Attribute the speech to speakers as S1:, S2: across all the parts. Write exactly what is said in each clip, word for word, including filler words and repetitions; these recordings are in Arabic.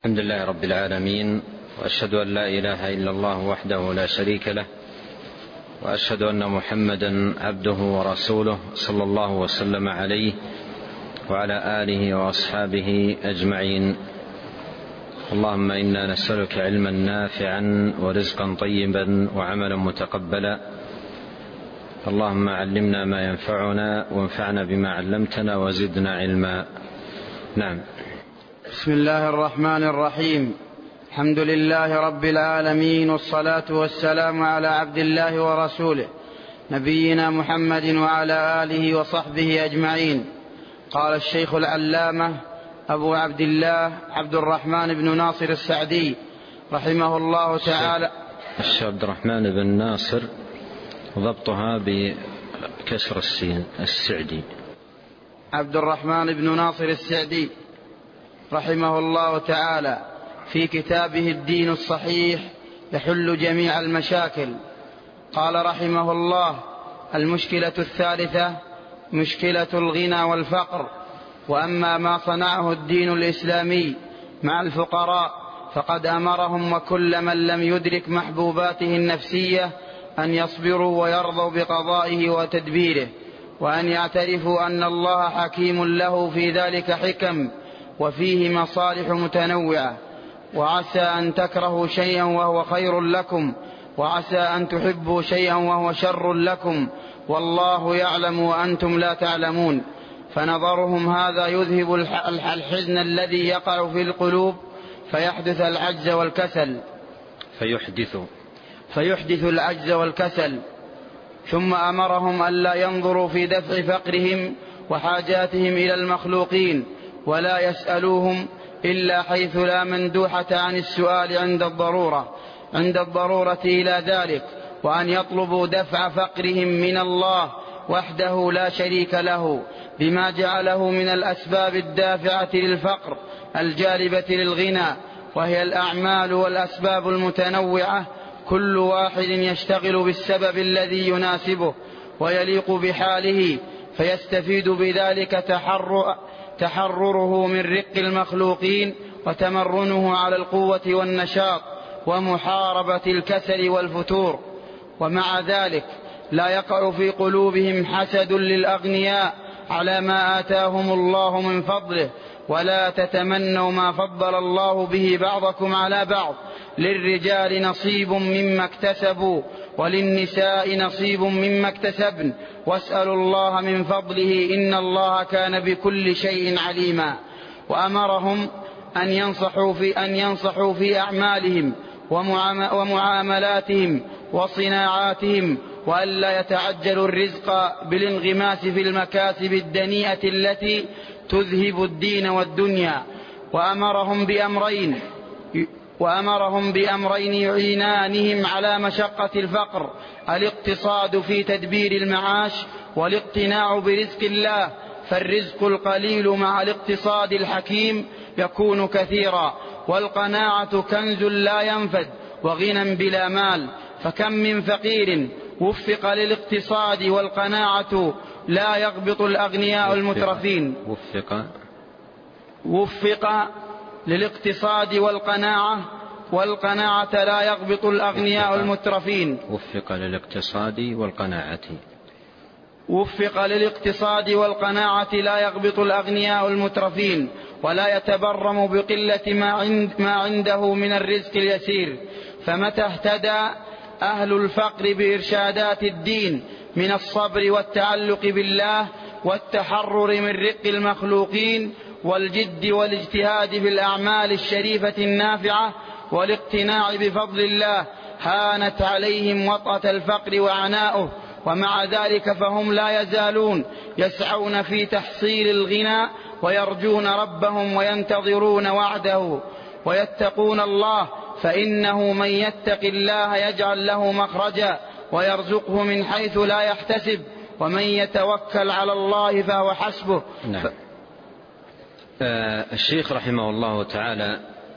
S1: الحمد لله رب العالمين، وأشهد أن لا إله إلا الله وحده لا شريك له، وأشهد أن محمدا عبده ورسوله صلى الله وسلم عليه وعلى آله وأصحابه أجمعين. اللهم إنا نسألك علما نافعا ورزقا طيبا وعملا متقبلا. اللهم علمنا ما ينفعنا وانفعنا بما علمتنا وزدنا علما. نعم.
S2: بسم الله الرحمن الرحيم. الحمد لله رب العالمين، والصلاة والسلام على عبد الله ورسوله نبينا محمد وعلى آله وصحبه أجمعين. قال الشيخ العلامة أبو عبد الله عبد الرحمن بن ناصر السعدي رحمه الله تعالى.
S1: الشيخ عبد الرحمن بن ناصر ضبطها بكسر السين السعدي.
S2: عبد الرحمن بن ناصر السعدي رحمه الله تعالى في كتابه الدين الصحيح يحل جميع المشاكل. قال رحمه الله: المشكلة الثالثة مشكلة الغنى والفقر. وأما ما صنعه الدين الإسلامي مع الفقراء فقد أمرهم وكل من لم يدرك محبوباته النفسية أن يصبروا ويرضوا بقضائه وتدبيره، وأن يعترفوا أن الله حكيم له في ذلك حكم وفيه مصالح متنوعة. وعسى أن تكرهوا شيئا وهو خير لكم، وعسى أن تحبوا شيئا وهو شر لكم، والله يعلم وأنتم لا تعلمون. فنظرهم هذا يذهب الحزن الذي يقع في القلوب فيحدث العجز والكسل
S1: فيحدث
S2: فيحدث العجز والكسل. ثم أمرهم ألا ينظروا في دفع فقرهم وحاجاتهم إلى المخلوقين، ولا يسألوهم إلا حيث لا مندوحة عن السؤال عند الضرورة عند الضرورة إلى ذلك، وأن يطلبوا دفع فقرهم من الله وحده لا شريك له، بما جعله من الأسباب الدافعة للفقر الجالبة للغنى، وهي الأعمال والأسباب المتنوعة، كل واحد يشتغل بالسبب الذي يناسبه ويليق بحاله، فيستفيد بذلك تحرر تحرره من رق المخلوقين وتمرنه على القوة والنشاط ومحاربة الكسل والفتور. ومع ذلك لا يقع في قلوبهم حسد للأغنياء على ما آتاهم الله من فضله، ولا تتمنوا ما فضل الله به بعضكم على بعض، للرجال نصيب مما اكتسبوا وللنساء نصيب مما اكتسبن، واسألوا الله من فضله إن الله كان بكل شيء عليما. وأمرهم أن ينصحوا في, أن ينصحوا في أعمالهم ومعاملاتهم وصناعاتهم، وألا يتعجلوا الرزق بالانغماس في المكاسب الدنيئة التي تذهب الدين والدنيا. وأمرهم بأمرين وأمرهم بأمرين يعينانهم على مشقة الفقر: الاقتصاد في تدبير المعاش، والاقتناع برزق الله، فالرزق القليل مع الاقتصاد الحكيم يكون كثيرا، والقناعة كنز لا ينفد وغنى بلا مال. فكم من فقير وفق للاقتصاد والقناعة لا يغبط الأغنياء المترفين
S1: وفق
S2: وفق للاقتصاد والقناعة والقناعة لا يغبط الأغنياء المترفين
S1: وفق للاقتصاد والقناعة
S2: وفق للاقتصاد والقناعة لا يغبط الأغنياء المترفين، ولا يتبرم بقلة ما, عند ما عنده من الرزق اليسير. فمتى اهتدى أهل الفقر بإرشادات الدين من الصبر والتعلق بالله والتحرر من رق المخلوقين والجد والاجتهاد في الأعمال الشريفة النافعة والاقتناع بفضل الله، هانت عليهم وطأة الفقر وعناؤه. ومع ذلك فهم لا يزالون يسعون في تحصيل الغنى، ويرجون ربهم وينتظرون وعده، ويتقون الله، فإنه من يتق الله يجعل له مخرجا ويرزقه من حيث لا يحتسب، ومن يتوكل على الله فهو حسبه.
S1: نعم. الشيخ رحمه الله تعالى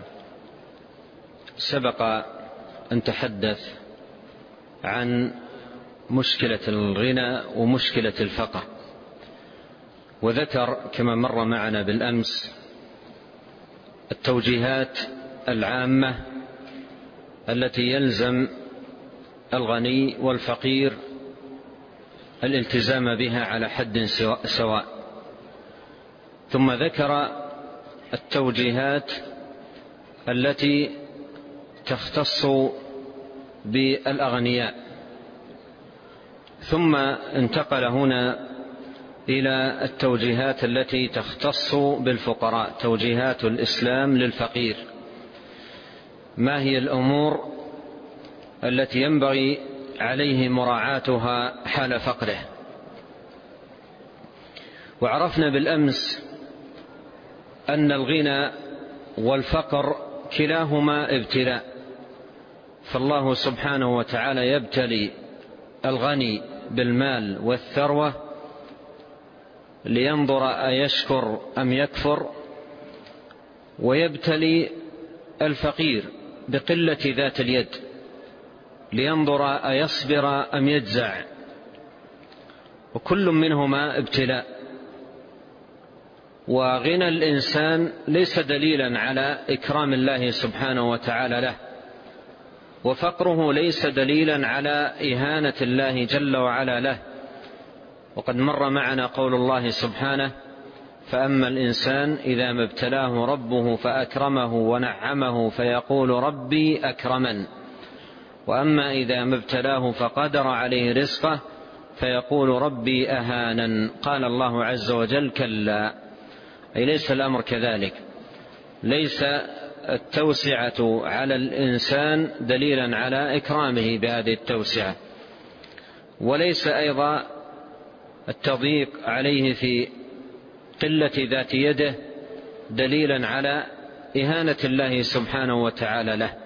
S1: سبق أن تحدث عن مشكلة الغنى ومشكلة الفقر، وذكر كما مر معنا بالأمس التوجيهات العامة التي يلزم الغني والفقير الالتزام بها على حد سواء، ثم ذكر التوجيهات التي تختص بالأغنياء، ثم انتقل هنا إلى التوجيهات التي تختص بالفقراء، توجيهات الإسلام للفقير. ما هي الأمور التي ينبغي عليه مراعاتها حال فقره؟ وعرفنا بالأمس أن الغنى والفقر كلاهما ابتلاء، فالله سبحانه وتعالى يبتلي الغني بالمال والثروة لينظر أيشكر أم يكفر، ويبتلي الفقير بقلة ذات اليد لينظر أيصبر أم يجزع، وكل منهما ابتلاء. وغنى الإنسان ليس دليلا على إكرام الله سبحانه وتعالى له، وفقره ليس دليلا على إهانة الله جل وعلا له. وقد مر معنا قول الله سبحانه: فأما الإنسان إذا ما ابتلاه ربه فأكرمه ونعمه فيقول ربي أكرمن، وأما إذا ما ابتلاه فقدر عليه رزقه فيقول ربي أهانن. قال الله عز وجل: كلا، أي ليس الأمر كذلك، ليس التوسعة على الإنسان دليلا على إكرامه بهذه التوسعة، وليس أيضا التضييق عليه في قلة ذات يده دليلا على إهانة الله سبحانه وتعالى له.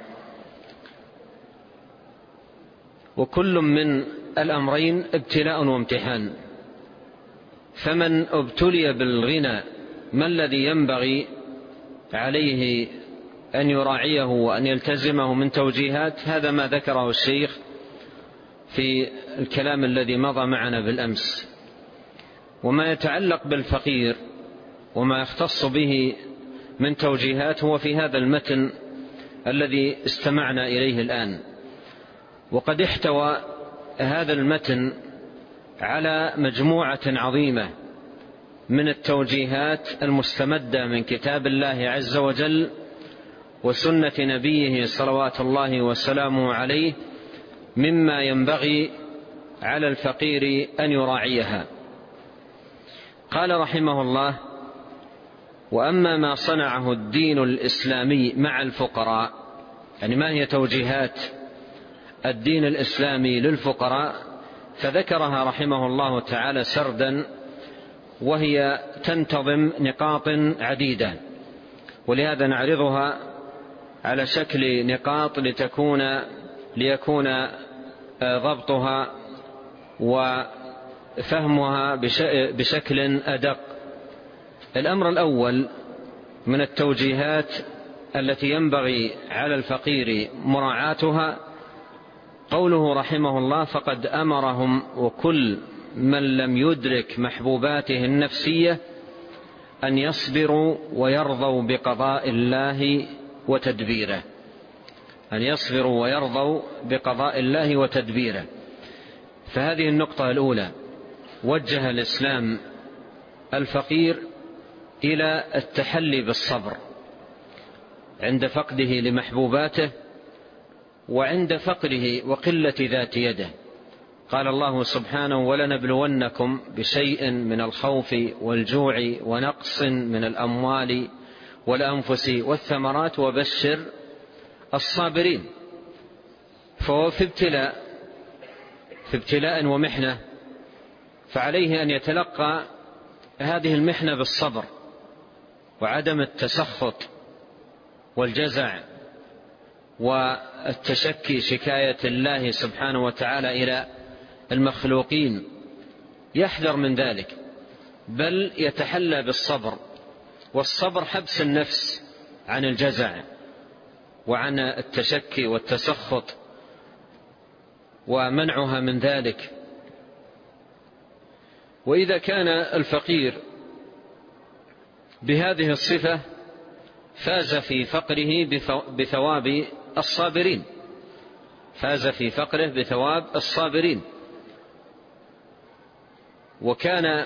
S1: وكل من الأمرين ابتلاء وامتحان، فمن ابتلي بالغنى ما الذي ينبغي عليه أن يراعيه وأن يلتزمه من توجيهات؟ هذا ما ذكره الشيخ في الكلام الذي مضى معنا بالأمس. وما يتعلق بالفقير وما يختص به من توجيهات هو في هذا المتن الذي استمعنا إليه الآن. وقد احتوى هذا المتن على مجموعة عظيمة من التوجيهات المستمدة من كتاب الله عز وجل وسنة نبيه صلوات الله وسلامه عليه، مما ينبغي على الفقير أن يراعيها. قال رحمه الله: وأما ما صنعه الدين الإسلامي مع الفقراء، يعني ما هي توجيهات الدين الإسلامي للفقراء؟ فذكرها رحمه الله تعالى سردا، وهي تنتظم نقاط عديدة، ولهذا نعرضها على شكل نقاط لتكون ليكون ضبطها وفهمها بشكل أدق. الأمر الأول من التوجيهات التي ينبغي على الفقير مراعاتها قوله رحمه الله: فقد أمرهم وكل من لم يدرك محبوباته النفسية أن يصبروا ويرضوا بقضاء الله وتدبيره، أن يصبروا ويرضوا بقضاء الله وتدبيره. فهذه النقطة الأولى، وجه الإسلام الفقير إلى التحلي بالصبر عند فقده لمحبوباته وعند فقره وقلة ذات يده. قال الله سبحانه: ولنبلونكم بشيء من الخوف والجوع ونقص من الأموال والأنفس والثمرات وبشر الصابرين. فهو في ابتلاء في ابتلاء ومحنة، فعليه أن يتلقى هذه المحنة بالصبر وعدم التسخط والجزع والتشكي، شكاية الله سبحانه وتعالى إلى المخلوقين، يحذر من ذلك، بل يتحلى بالصبر. والصبر حبس النفس عن الجزع وعن التشكي والتسخط ومنعها من ذلك. وإذا كان الفقير بهذه الصفة فاز في فقره بثواب الصابرين، فاز في فقره بثواب الصابرين، وكان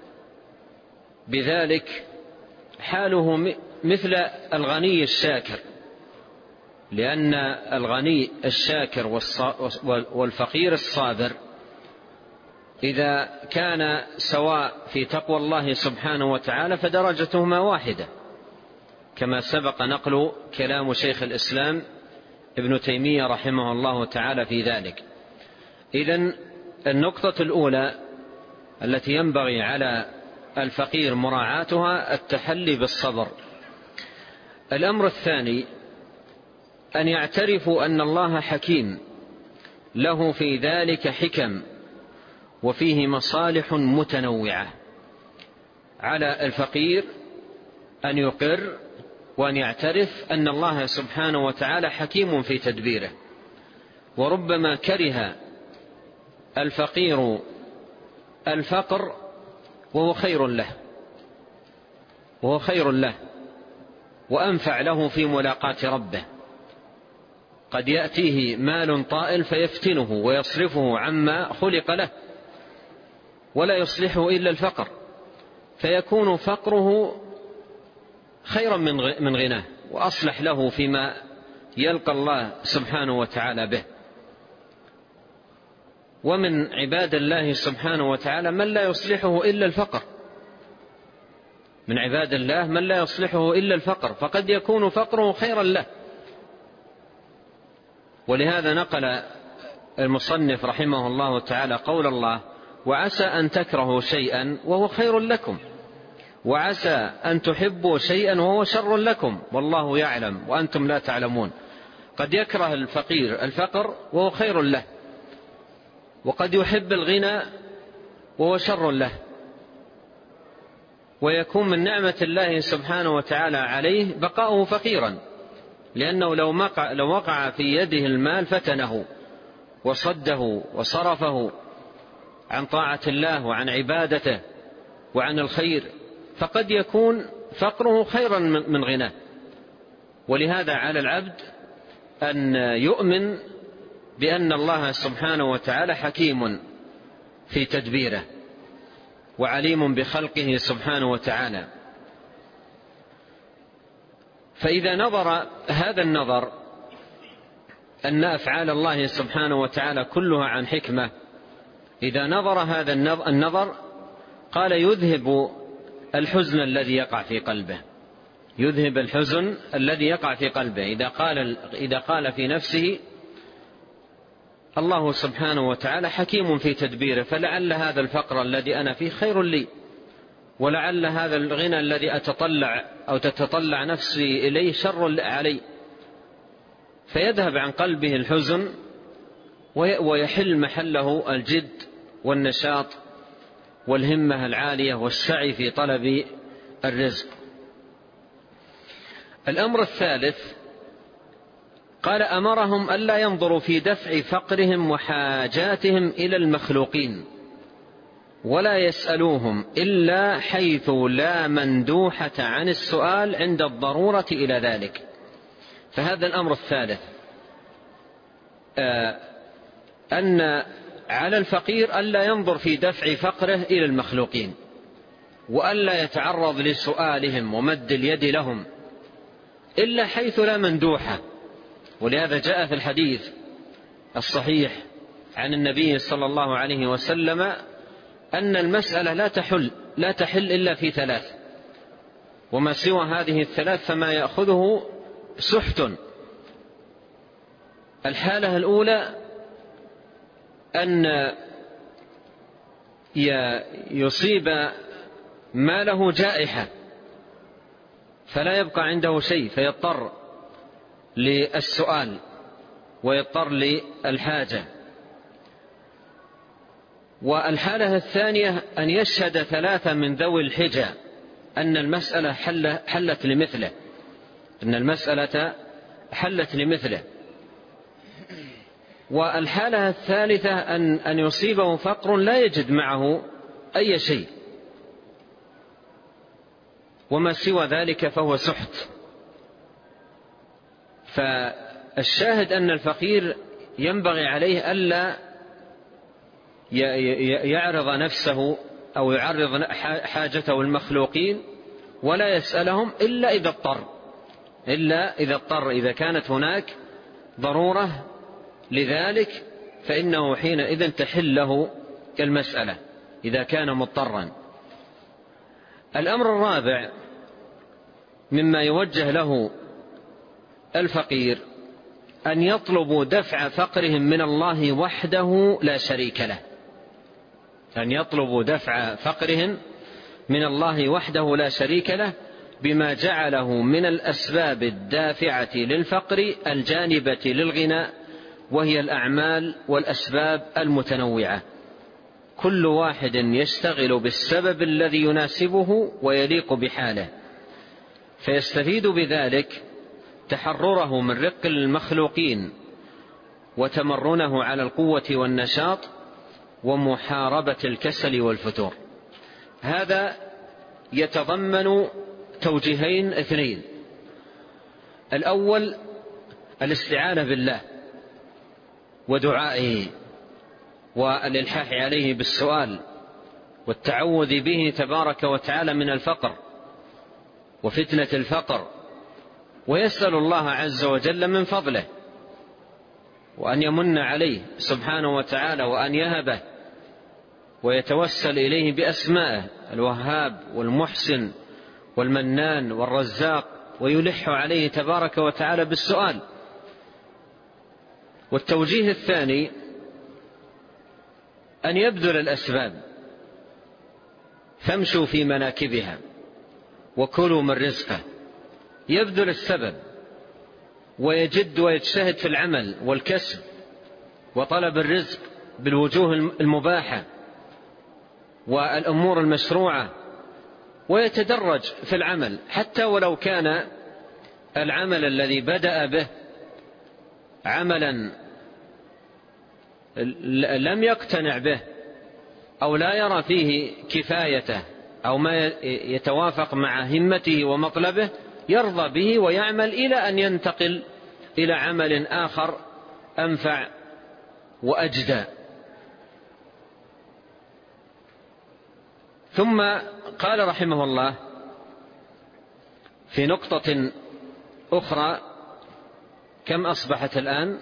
S1: بذلك حاله مثل الغني الشاكر، لأن الغني الشاكر والفقير الصابر إذا كان سواء في تقوى الله سبحانه وتعالى فدرجتهما واحدة، كما سبق نقل كلام شيخ الإسلام ابن تيمية رحمه الله تعالى في ذلك. إذن النقطة الأولى التي ينبغي على الفقير مراعاتها التحلي بالصبر. الأمر الثاني أن يعترفوا أن الله حكيم له في ذلك حكم وفيه مصالح متنوعة. على الفقير أن يقر وأن يعترف أن الله سبحانه وتعالى حكيم في تدبيره، وربما كره الفقير الفقر وهو خير له، وهو خير له وأنفع له في ملاقاة ربه. قد يأتيه مال طائل فيفتنه ويصرفه عما خلق له ولا يصلحه إلا الفقر، فيكون فقره خيرا من غناه وأصلح له فيما يلقى الله سبحانه وتعالى به. ومن عباد الله سبحانه وتعالى من لا يصلحه إلا الفقر، من عباد الله من لا يصلحه إلا الفقر، فقد يكون فقره خيرا له. ولهذا نقل المصنف رحمه الله تعالى قول الله: وعسى أن تكرهوا شيئا وهو خير لكم، وعسى أن تحبوا شيئا وهو شر لكم، والله يعلم وأنتم لا تعلمون. قد يكره الفقير الفقر وهو خير له، وقد يحب الغنى وهو شر له، ويكون من نعمة الله سبحانه وتعالى عليه بقاؤه فقيرا، لأنه لو وقع في يده المال فتنه وصده وصرفه عن طاعة الله وعن عبادته وعن الخير، فقد يكون فقره خيرا من غناه. ولهذا على العبد أن يؤمن بأن الله سبحانه وتعالى حكيم في تدبيره وعليم بخلقه سبحانه وتعالى. فإذا نظر هذا النظر أن أفعال الله سبحانه وتعالى كلها عن حكمة، إذا نظر هذا النظر قال يذهب الحزن الذي يقع في قلبه، يذهب الحزن الذي يقع في قلبه. إذا قال, إذا قال في نفسه الله سبحانه وتعالى حكيم في تدبيره، فلعل هذا الفقر الذي أنا فيه خير لي، ولعل هذا الغنى الذي أتطلع أو تتطلع نفسي إليه شر علي، فيذهب عن قلبه الحزن ويحل محله الجد والنشاط والهمة العالية والسعي في طلب الرزق. الأمر الثالث قال أمرهم ألا ينظروا في دفع فقرهم وحاجاتهم إلى المخلوقين ولا يسألوهم إلا حيث لا مندوحة عن السؤال عند الضرورة إلى ذلك. فهذا الأمر الثالث، أن على الفقير ألا ينظر في دفع فقره إلى المخلوقين، وألا يتعرض لسؤالهم ومد اليد لهم إلا حيث لا مندوحة. ولهذا جاء في الحديث الصحيح عن النبي صلى الله عليه وسلم أن المسألة لا تحل لا تحل إلا في ثلاث، وما سوى هذه الثلاث فما يأخذه سحت. الحالة الأولى أن يصيب ماله جائحة فلا يبقى عنده شيء فيضطر للسؤال ويضطر للحاجة. والحالة الثانية أن يشهد ثلاثة من ذوي الحجة أن المسألة حل حلت لمثله، أن المسألة حلت لمثله. والحالة الثالثة أن أن يصيبه فقر لا يجد معه أي شيء، وما سوى ذلك فهو سحت فالشاهد أن الفقير ينبغي عليه ألا يعرض نفسه أو يعرض حاجته المخلوقين ولا يسألهم إلا إذا اضطر إلا إذا اضطر إذا كانت هناك ضرورة لذلك فإنه حينئذ تحل له المسألة إذا كان مضطرا. الأمر الرابع مما يوجه له الفقير أن يطلبوا دفع فقرهم من الله وحده لا شريك له، أن يطلبوا دفع فقرهم من الله وحده لا شريك له بما جعله من الأسباب الدافعة للفقر الجانبة للغنى، وهي الأعمال والأسباب المتنوعة، كل واحد يشتغل بالسبب الذي يناسبه ويليق بحاله، فيستفيد بذلك تحرره من رق المخلوقين وتمرنه على القوة والنشاط ومحاربة الكسل والفتور. هذا يتضمن توجيهين اثنين: الأول الاستعانة بالله ودعائه والإلحاح عليه بالسؤال والتعوذ به تبارك وتعالى من الفقر وفتنة الفقر، ويسأل الله عز وجل من فضله وأن يمن عليه سبحانه وتعالى وأن يهبه، ويتوسل إليه بأسمائه الوهاب والمحسن والمنان والرزاق، ويلح عليه تبارك وتعالى بالسؤال. والتوجيه الثاني أن يبذل الأسباب، فامشوا في مناكبها وكلوا من رزقه، يبذل السبب ويجد ويجتهد في العمل والكسب وطلب الرزق بالوجوه المباحة والأمور المشروعة، ويتدرج في العمل حتى ولو كان العمل الذي بدأ به عملا لم يقتنع به أو لا يرى فيه كفايته أو ما يتوافق مع همته ومطلبه، يرضى به ويعمل إلى أن ينتقل إلى عمل آخر أنفع وأجدى. ثم قال رحمه الله في نقطة أخرى: كم أصبحت الآن؟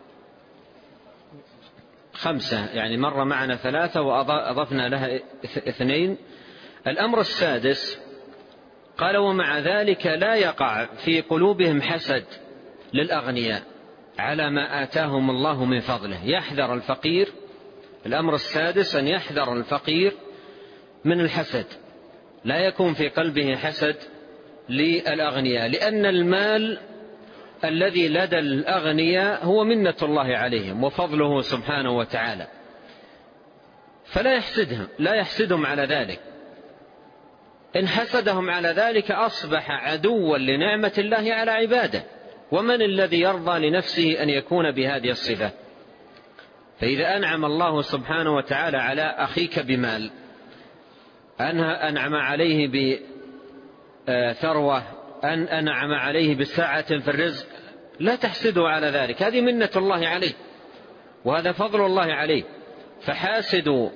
S1: خمسة، يعني مر معنا ثلاثة وأضفنا لها اثنين. الأمر السادس قال: ومع ذلك لا يقع في قلوبهم حسد للأغنياء على ما آتاهم الله من فضله. يحذر الفقير، الأمر السادس أن يحذر الفقير من الحسد، لا يكون في قلبه حسد للأغنياء، لأن المال الذي لدى الأغنياء هو منة الله عليهم وفضله سبحانه وتعالى، فلا يحسدهم لا يحسدهم على ذلك. إن حسدهم على ذلك أصبح عدوا لنعمة الله على عباده، ومن الذي يرضى لنفسه أن يكون بهذه الصفة؟ فإذا أنعم الله سبحانه وتعالى على أخيك بمال، أنعم عليه بثروة، أن أنعم عليه بسعة في الرزق، لا تحسده على ذلك، هذه منة الله عليه وهذا فضل الله عليه. فحاسد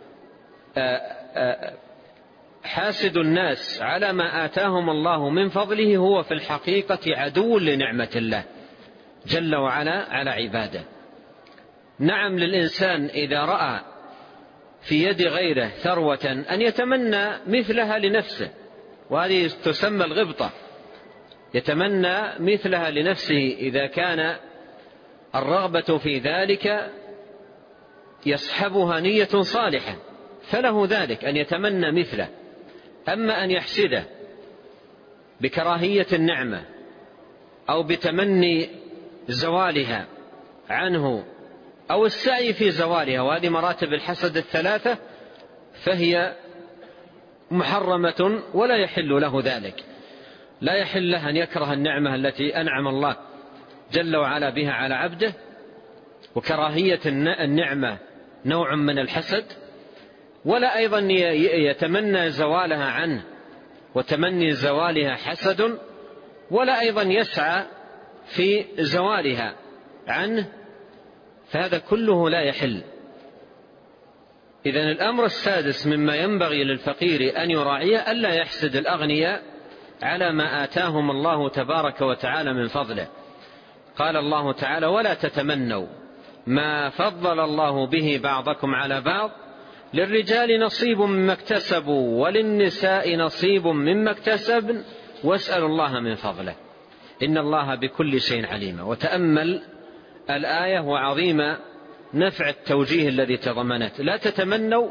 S1: حاسد الناس على ما آتاهم الله من فضله هو في الحقيقة عدو لنعمة الله جل وعلا على عباده. نعم، للإنسان إذا رأى في يد غيره ثروة أن يتمنى مثلها لنفسه، وهذه تسمى الغبطة، يتمنى مثلها لنفسه إذا كان الرغبة في ذلك يصحبها نية صالحة فله ذلك أن يتمنى مثله. أما أن يحسده بكراهية النعمة أو بتمني زوالها عنه أو السعي في زوالها، وهذه مراتب الحسد الثلاثة، فهي محرمة ولا يحل له ذلك. لا يحل له أن يكره النعمة التي أنعم الله جل وعلا بها على عبده، وكراهية النعمة نوع من الحسد، ولا أيضا يتمنى زوالها عنه، وتمني زوالها حسد، ولا أيضا يسعى في زوالها عنه، فهذا كله لا يحل. إذن الأمر السادس مما ينبغي للفقير أن يراعيه ألا يحسد الأغنياء على ما آتاهم الله تبارك وتعالى من فضله. قال الله تعالى: ولا تتمنوا ما فضل الله به بعضكم على بعض للرجال نصيب مما اكتسبوا وللنساء نصيب مما اكتسبن واسألوا الله من فضله إن الله بكل شيء عليم. وتأمل الآية وعظيم نفع التوجيه الذي تضمنت. لا تتمنوا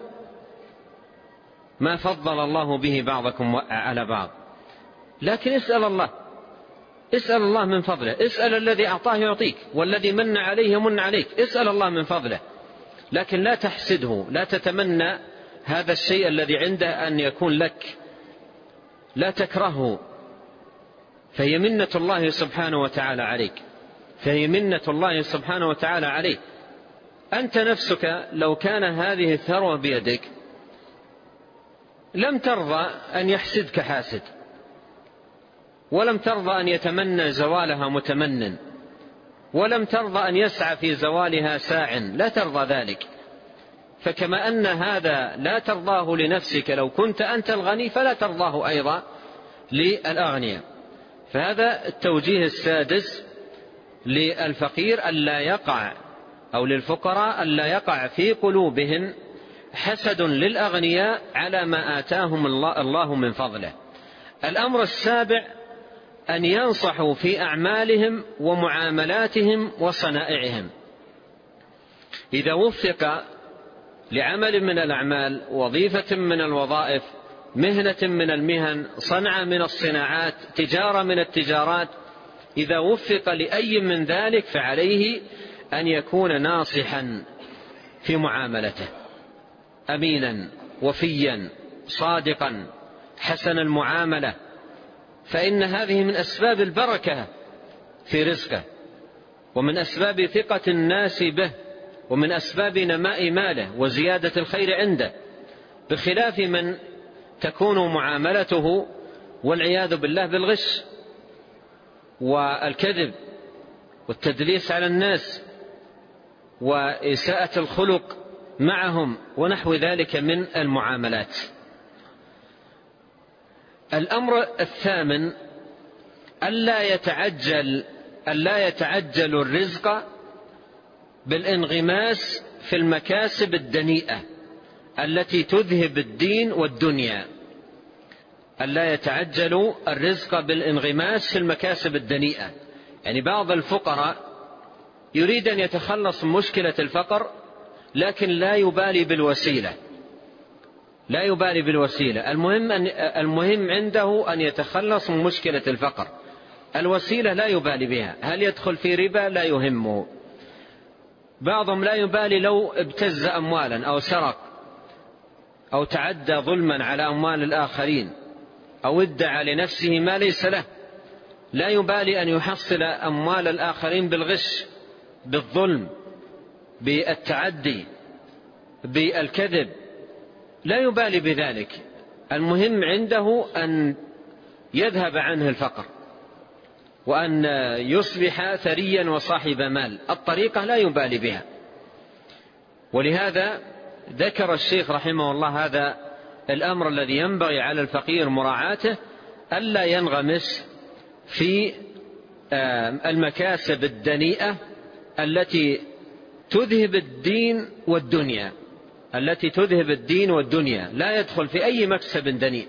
S1: ما فضل الله به بعضكم على بعض، لكن اسأل الله، اسأل الله من فضله، اسأل الذي أعطاه يعطيك والذي من عليه من عليك، اسأل الله من فضله، لكن لا تحسده، لا تتمنى هذا الشيء الذي عنده أن يكون لك، لا تكرهه، فهي منة الله سبحانه وتعالى عليك، فهي منة الله سبحانه وتعالى عليك. أنت نفسك لو كان هذه الثروة بيدك لم ترضى أن يحسدك حاسد، ولم ترضى أن يتمنى زوالها متمن، ولم ترضى أن يسعى في زوالها ساع، لا ترضى ذلك. فكما أن هذا لا ترضاه لنفسك لو كنت أنت الغني، فلا ترضاه أيضا للأغنياء. فهذا التوجيه السادس للفقير ألا يقع أو للفقراء ألا يقع في قلوبهم حسد للأغنياء على ما آتاهم الله من فضله. الأمر السابع أن ينصحوا في أعمالهم ومعاملاتهم وصنائعهم. إذا وفق لعمل من الأعمال، وظيفة من الوظائف، مهنة من المهن، صنعة من الصناعات، تجارة من التجارات، إذا وفق لأي من ذلك فعليه أن يكون ناصحا في معاملته، أمينا وفيا صادقا حسن المعاملة، فإن هذه من أسباب البركة في رزقه، ومن أسباب ثقة الناس به، ومن أسباب نماء ماله وزيادة الخير عنده، بخلاف من تكون معاملته والعياذ بالله بالغش والكذب والتدليس على الناس وإساءة الخلق معهم ونحو ذلك من المعاملات. الأمر الثامن ألا يتعجل ألا يتعجل الرزق بالانغماس في المكاسب الدنيئة التي تذهب الدين والدنيا. ألا يتعجل الرزق بالانغماس في المكاسب الدنيئة، يعني بعض الفقراء يريد أن يتخلص من مشكلة الفقر لكن لا يبالي بالوسيلة، لا يبالي بالوسيلة. المهم, أن المهم عنده أن يتخلص من مشكلة الفقر، الوسيلة لا يبالي بها، هل يدخل في ربا لا يهمه. بعضهم لا يبالي لو ابتز أموالا أو سرق أو تعدى ظلما على أموال الآخرين أو ادعى لنفسه ما ليس له، لا يبالي أن يحصل أموال الآخرين بالغش، بالظلم، بالتعدي، بالكذب، لا يبالي بذلك. المهم عنده أن يذهب عنه الفقر وأن يصبح ثريا وصاحب مال، الطريقة لا يبالي بها. ولهذا ذكر الشيخ رحمه الله هذا الأمر الذي ينبغي على الفقير مراعاته، ألا ينغمس في المكاسب الدنيئة التي تذهب الدين والدنيا التي تذهب الدين والدنيا لا يدخل في أي مكسب دنيء،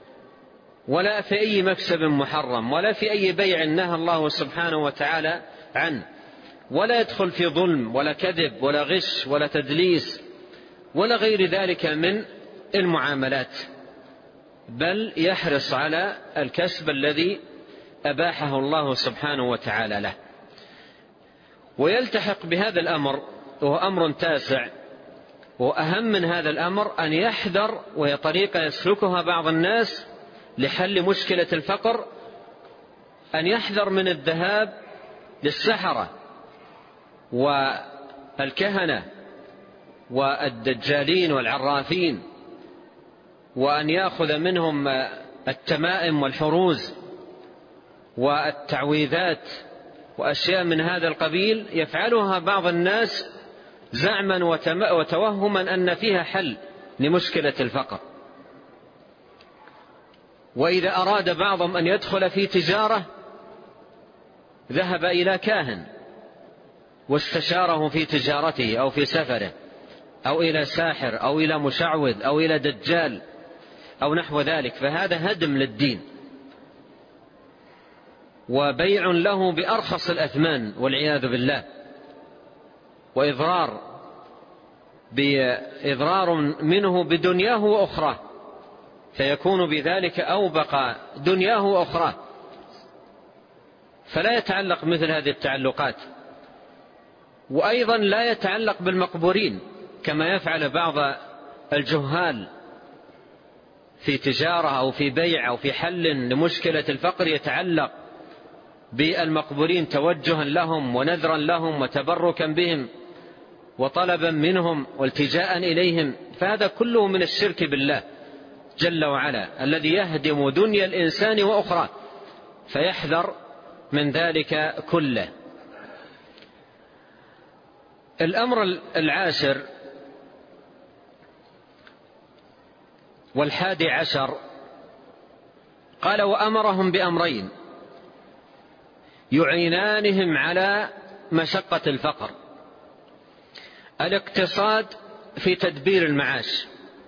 S1: ولا في أي مكسب محرم، ولا في أي بيع نهى الله سبحانه وتعالى عنه، ولا يدخل في ظلم ولا كذب ولا غش ولا تدليس ولا غير ذلك من المعاملات، بل يحرص على الكسب الذي أباحه الله سبحانه وتعالى له. ويلتحق بهذا الأمر وهو أمر تاسع وأهم من هذا الأمر أن يحذر، وهي طريقة يسلكها بعض الناس لحل مشكلة الفقر، أن يحذر من الذهاب للسحرة والكهنة والدجالين والعرافين، وأن يأخذ منهم التمائم والحروز والتعويذات وأشياء من هذا القبيل يفعلها بعض الناس زعما وتوهما أن فيها حل لمشكلة الفقر. وإذا أراد بعضهم أن يدخل في تجارة ذهب إلى كاهن واستشاره في تجارته أو في سفره، أو إلى ساحر أو إلى مشعوذ أو إلى دجال أو نحو ذلك، فهذا هدم للدين وبيع له بأرخص الأثمان والعياذ بالله، وإضرار بإضرار منه بدنياه وأخراه، فيكون بذلك أوبق دنياه وأخراه. فلا يتعلق مثل هذه التعلقات. وأيضا لا يتعلق بالمقبورين كما يفعل بعض الجهال في تجارة أو في بيع أو في حل لمشكلة الفقر، يتعلق بالمقبورين توجها لهم ونذرا لهم وتبركا بهم وطلبا منهم والتجاء إليهم، فهذا كله من الشرك بالله جل وعلا الذي يهدم دنيا الإنسان وأخرى، فيحذر من ذلك كله. الأمر العاشر والحادي عشر قال: وأمرهم بأمرين يعينانهم على مشقة الفقر: الاقتصاد في تدبير المعاش،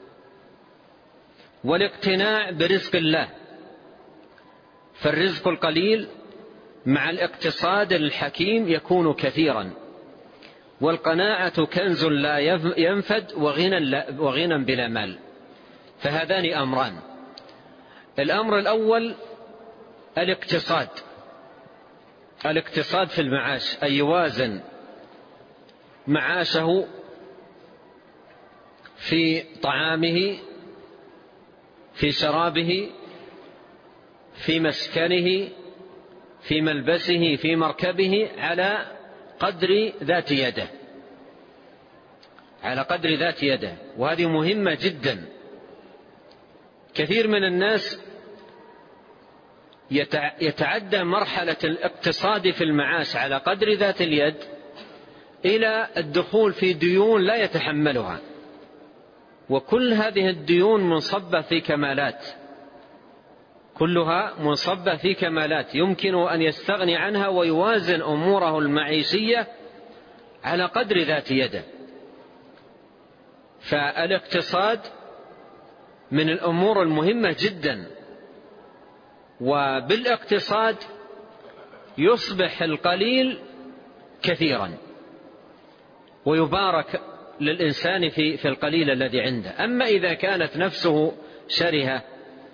S1: والاقتناع برزق الله، فالرزق القليل مع الاقتصاد الحكيم يكون كثيرا، والقناعة كنز لا ينفد وغنى بلا مال. فهذان أمران: الأمر الأول الاقتصاد، الاقتصاد في المعاش، أي يوازن معاشه في طعامه، في شرابه، في مسكنه، في ملبسه، في مركبه، على قدر ذات يده، على قدر ذات يده. وهذه مهمة جدا. كثير من الناس يتعدى مرحلة الاقتصاد في المعاش على قدر ذات اليد إلى الدخول في ديون لا يتحملها، وكل هذه الديون منصبة في كمالات، كلها منصبة في كمالات يمكن أن يستغني عنها ويوازن أموره المعيشية على قدر ذات يده. فالاقتصاد من الأمور المهمة جدا، وبالاقتصاد يصبح القليل كثيرا ويبارك للإنسان في في القليل الذي عنده. أما إذا كانت نفسه شرهة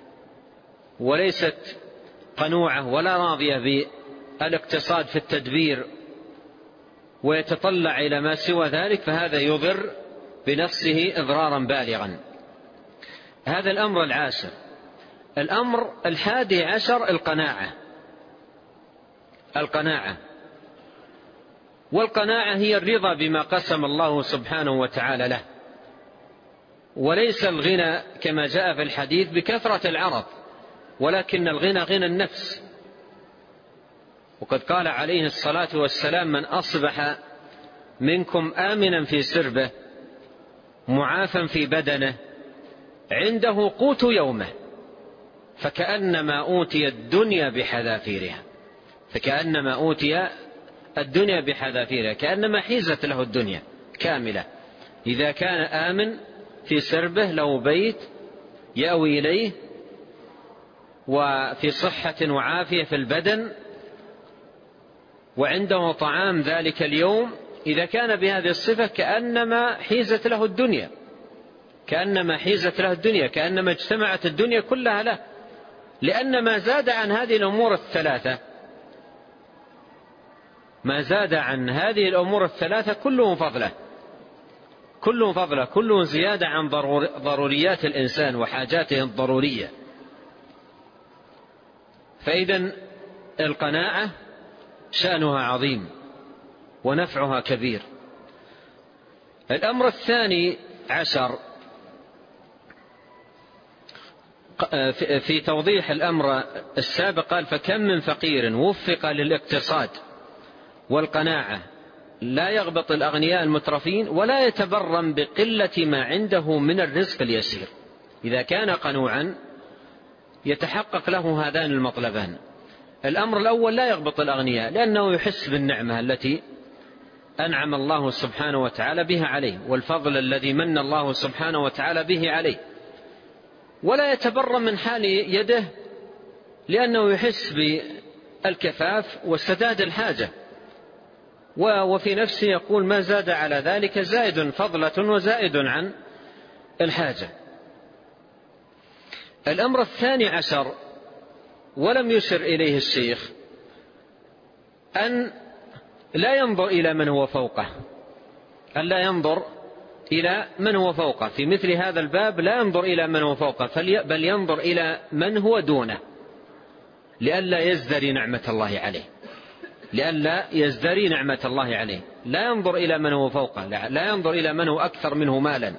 S1: وليست قنوعة ولا راضية بالاقتصاد في التدبير ويتطلع إلى ما سوى ذلك، فهذا يضر بنفسه إضرارا بالغا. هذا الأمر العاشر. الأمر الحادي عشر القناعة. القناعة والقناعة هي الرضا بما قسم الله سبحانه وتعالى له، وليس الغنى كما جاء في الحديث بكثرة العرض، ولكن الغنى غنى النفس. وقد قال عليه الصلاة والسلام: من أصبح منكم آمنا في سربه معافا في بدنه عنده قوت يومه فكأنما أوتي الدنيا بحذافيرها، فكأنما أوتي الدنيا بحذافيرها، كأنما حيزت له الدنيا كاملة. إذا كان آمن في سربه له بيت يأوي إليه وفي صحة وعافية في البدن وعنده طعام ذلك اليوم، إذا كان بهذه الصفة كأنما حيزت له الدنيا، كأنما حيزت له الدنيا، كأنما اجتمعت الدنيا كلها له، لأن ما زاد عن هذه الأمور الثلاثة، ما زاد عن هذه الأمور الثلاثة كله فضله، كله فضله، كله زيادة عن ضروريات الإنسان وحاجاته الضرورية. فإذن القناعة شأنها عظيم ونفعها كبير. الأمر الثاني عشر في توضيح الأمر السابق قال: فكم من فقير وفق للاقتصاد والقناعة، لا يغبط الأغنياء المترفين، ولا يتبرم بقلة ما عنده من الرزق اليسير. إذا كان قنوعا يتحقق له هذان المطلبان. الأمر الأول لا يغبط الأغنياء، لأنه يحس بالنعمة التي أنعم الله سبحانه وتعالى بها عليه، والفضل الذي من الله سبحانه وتعالى به عليه، ولا يتبرم من حال يده، لأنه يحس بالكفاف وسداد الحاجة، وفي نفسه يقول ما زاد على ذلك زائد فضلة وزائد عن الحاجة. الأمر الثاني عشر ولم يشر إليه الشيخ أن لا ينظر إلى من هو فوقه، أن لا ينظر إلى من هو فوقه في مثل هذا الباب، لا ينظر إلى من هو فوقه بل ينظر إلى من هو دونه، لئلا يزدري نعمة الله عليه، لئلا يزدري نعمة الله عليه. لا ينظر إلى من هو فوقه، لا ينظر إلى من هو أكثر منه مالا،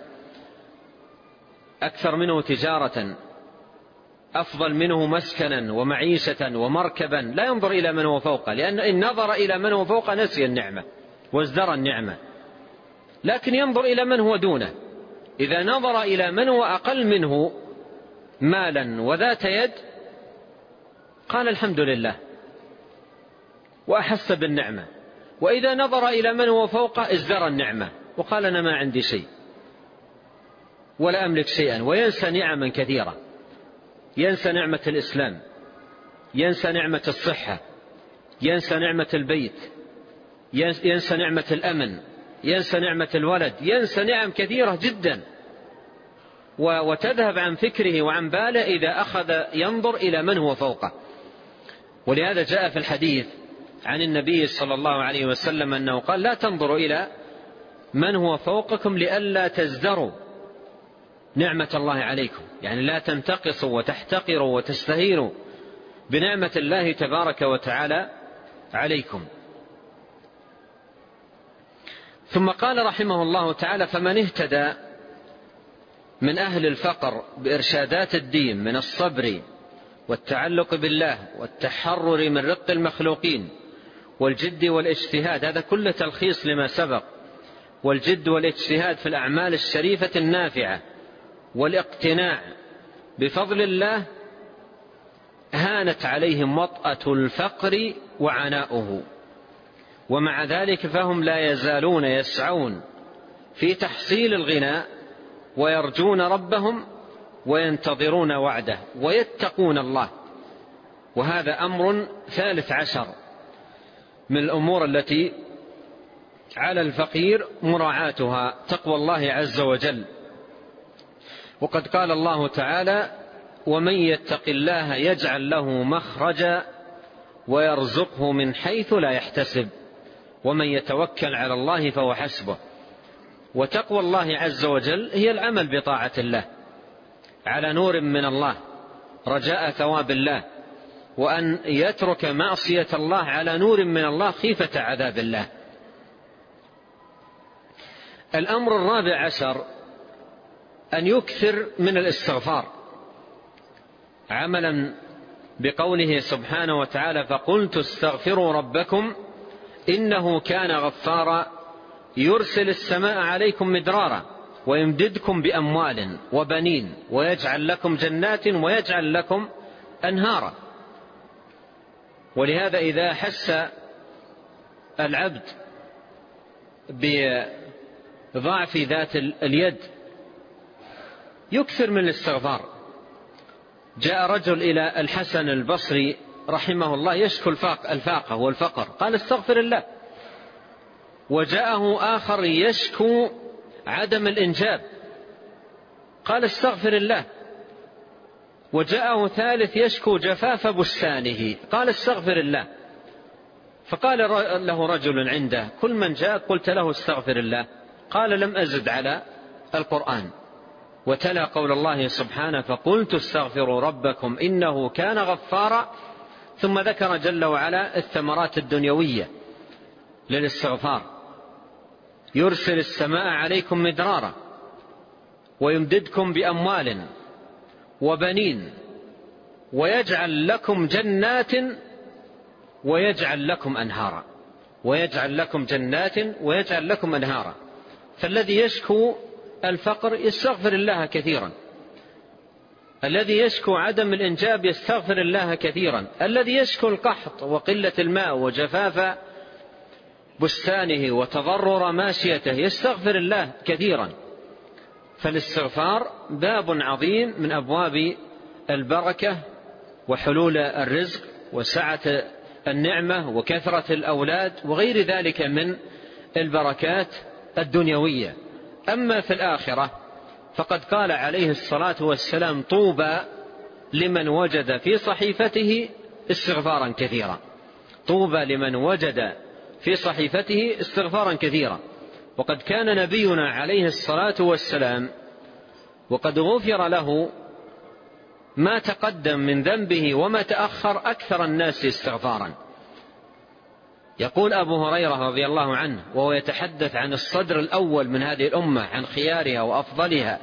S1: أكثر منه تجارة، أفضل منه مسكنا ومعيشة ومركبا. لا ينظر إلى من هو فوقه، لأن إن نظر إلى من هو فوقه نسي النعمة وازدرى النعمة. لكن ينظر إلى من هو دونه. إذا نظر إلى من هو أقل منه مالا وذات يد قال الحمد لله وأحس بالنعمة. وإذا نظر إلى من هو فوقه ازدرى النعمة وقال أنا ما عندي شيء ولا أملك شيئا، وينسى نعما كثيرة، ينسى نعمة الإسلام، ينسى نعمة الصحة، ينسى نعمة البيت، ينسى نعمة الأمن، ينسى نعمة الولد، ينسى نعم كثيرة جدا، وتذهب عن فكره وعن باله إذا أخذ ينظر إلى من هو فوقه. ولهذا جاء في الحديث عن النبي صلى الله عليه وسلم أنه قال لا تنظروا إلى من هو فوقكم لئلا تزدروا نعمة الله عليكم، يعني لا تنتقصوا وتحتقروا وتستهينوا بنعمة الله تبارك وتعالى عليكم. ثم قال رحمه الله تعالى فمن اهتدى من أهل الفقر بإرشادات الدين من الصبر والتعلق بالله والتحرر من رق المخلوقين والجد والاجتهاد، هذا كله تلخيص لما سبق، والجد والاجتهاد في الأعمال الشريفة النافعة والاقتناع بفضل الله، هانت عليهم وطأة الفقر وعناؤه، ومع ذلك فهم لا يزالون يسعون في تحصيل الغنى ويرجون ربهم وينتظرون وعده ويتقون الله. وهذا أمر ثالث عشر من الأمور التي على الفقير مراعاتها، تقوى الله عز وجل. وقد قال الله تعالى ومن يتق الله يجعل له مخرجا ويرزقه من حيث لا يحتسب ومن يتوكل على الله فهو حسبه. وتقوى الله عز وجل هي العمل بطاعة الله على نور من الله رجاء ثواب الله، وأن يترك معصية الله على نور من الله خيفة عذاب الله. الأمر الرابع عشر أن يكثر من الاستغفار، عملا بقوله سبحانه وتعالى فقلت استغفروا ربكم إنه كان غفارا يرسل السماء عليكم مدرارا ويمددكم بأموال وبنين ويجعل لكم جنات ويجعل لكم أنهارا. ولهذا إذا حس العبد بضعف ذات اليد يكثر من الاستغفار. جاء رجل إلى الحسن البصري رحمه الله يشكو الفاقة والفقر، قال استغفر الله. وجاءه آخر يشكو عدم الإنجاب، قال استغفر الله. وجاءه ثالث يشكو جفاف بستانه، قال استغفر الله. فقال له رجل عنده كل من جاء قلت له استغفر الله، قال لم أزد على القرآن. وتلا قول الله سبحانه فقلت استغفروا ربكم إنه كان غفارا، ثم ذكر جل وعلا الثمرات الدنيوية للاستغفار، يرسل السماء عليكم مدرارا ويمددكم بأموال وبنين ويجعل لكم جنات ويجعل لكم أنهارا. ويجعل لكم جنات ويجعل لكم أنهارا. فالذي يشكو الفقر يستغفر الله كثيرا، الذي يشكو عدم الإنجاب يستغفر الله كثيرا، الذي يشكو القحط وقلة الماء وجفاف بستانه وتضرر ماشيته يستغفر الله كثيرا. فالاستغفار باب عظيم من أبواب البركة وحلول الرزق وسعة النعمة وكثرة الأولاد وغير ذلك من البركات الدنيوية. أما في الآخرة فقد قال عليه الصلاة والسلام: طوبى لمن وجد في صحيفته استغفارا كثيرا. طوبى لمن وجد في صحيفته استغفارا كثيرا. وقد كان نبينا عليه الصلاة والسلام وقد غفر له ما تقدم من ذنبه وما تأخر أكثر الناس استغفارا. يقول أبو هريرة رضي الله عنه وهو يتحدث عن الصدر الأول من هذه الأمة، عن خيارها وأفضلها،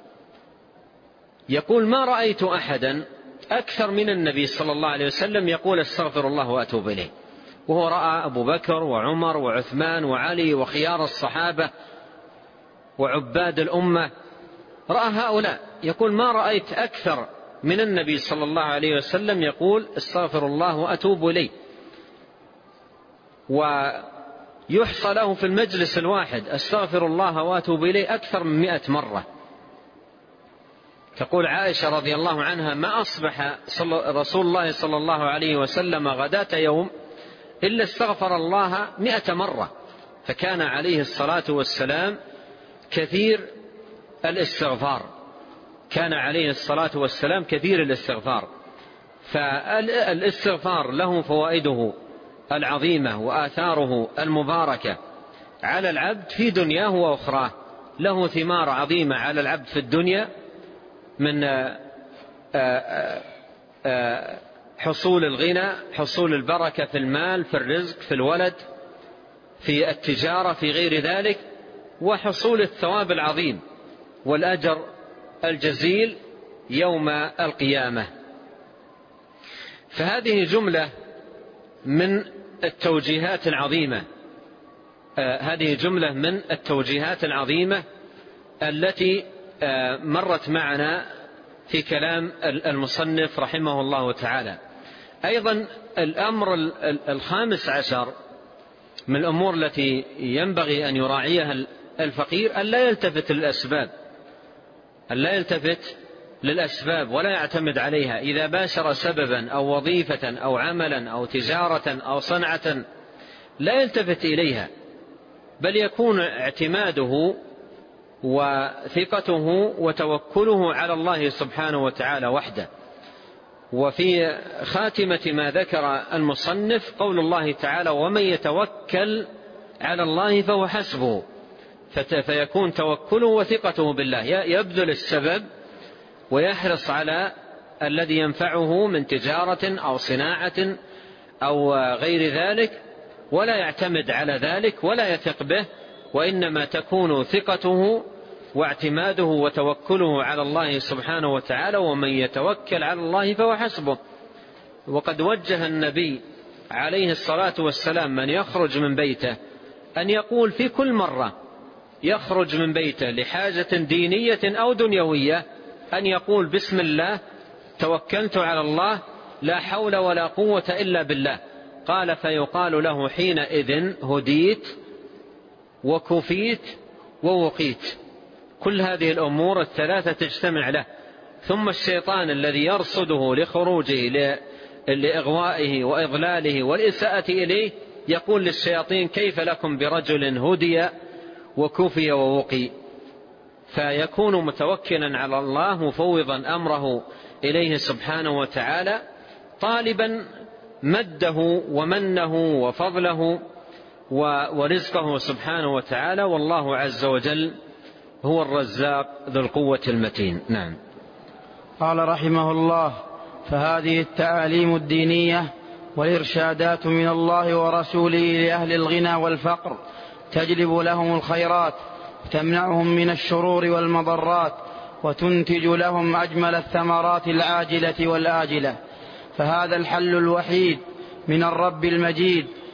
S1: يقول: ما رأيت أحدا أكثر من النبي صلى الله عليه وسلم يقول استغفر الله وأتوب إليه. وهو رأى أبو بكر وعمر وعثمان وعلي وخيار الصحابة وعباد الأمة، رأى هؤلاء، يقول: ما رأيت أكثر من النبي صلى الله عليه وسلم يقول استغفر الله وأتوب إليه. ويحصى له في المجلس الواحد استغفر الله وأتوب إليه أكثر من مئة مرة. تقول عائشة رضي الله عنها: ما أصبح رسول الله صلى الله عليه وسلم غداة يوم إلا استغفر الله مئة مرة. فكان عليه الصلاة والسلام كثير الاستغفار، كان عليه الصلاة والسلام كثير الاستغفار. فالاستغفار له فوائده العظيمة وآثاره المباركة على العبد في دنياه وأخراه. له ثمار عظيمة على العبد في الدنيا من حصول الغنى، حصول البركة في المال، في الرزق، في الولد، في التجارة، في غير ذلك، وحصول الثواب العظيم والأجر الجزيل يوم القيامة. فهذه جملة من التوجيهات العظيمة آه هذه جملة من التوجيهات العظيمة التي آه مرت معنا في كلام المصنف رحمه الله تعالى. أيضا الأمر الخامس عشر من الأمور التي ينبغي أن يراعيها الفقير ألا يلتفت للأسباب، ألا يلتفت للأسباب ولا يعتمد عليها. إذا باشر سببا أو وظيفة أو عملا أو تجارة أو صنعة لا يلتفت إليها، بل يكون اعتماده وثقته وتوكله على الله سبحانه وتعالى وحده. وفي خاتمة ما ذكر المصنف قول الله تعالى: ومن يتوكل على الله فهو حسبه. فيكون توكله وثقته بالله، يبذل السبب ويحرص على الذي ينفعه من تجارة أو صناعة أو غير ذلك، ولا يعتمد على ذلك ولا يثق به، وإنما تكون ثقته واعتماده وتوكله على الله سبحانه وتعالى. ومن يتوكل على الله فهو حسبه. وقد وجه النبي عليه الصلاة والسلام من يخرج من بيته أن يقول في كل مرة يخرج من بيته لحاجة دينية أو دنيوية أن يقول: بسم الله توكلت على الله لا حول ولا قوة إلا بالله. قال: فيقال له حينئذ هديت وكفيت ووقيت. كل هذه الأمور الثلاثة تجتمع له. ثم الشيطان الذي يرصده لخروجه لإغوائه وإضلاله والإساءة إليه يقول للشياطين: كيف لكم برجل هدي وكفي ووقي. فيكون متوكلا على الله مفوضا أمره إليه سبحانه وتعالى، طالبا مده ومنه وفضله ورزقه سبحانه وتعالى. والله عز وجل هو الرزاق ذو القوة المتين. نعم.
S2: قال رحمه الله: فهذه التعاليم الدينية والإرشادات من الله ورسوله لأهل الغنى والفقر تجلب لهم الخيرات وتمنعهم من الشرور والمضرات وتنتج لهم أجمل الثمرات العاجلة والآجلة. فهذا الحل الوحيد من الرب المجيد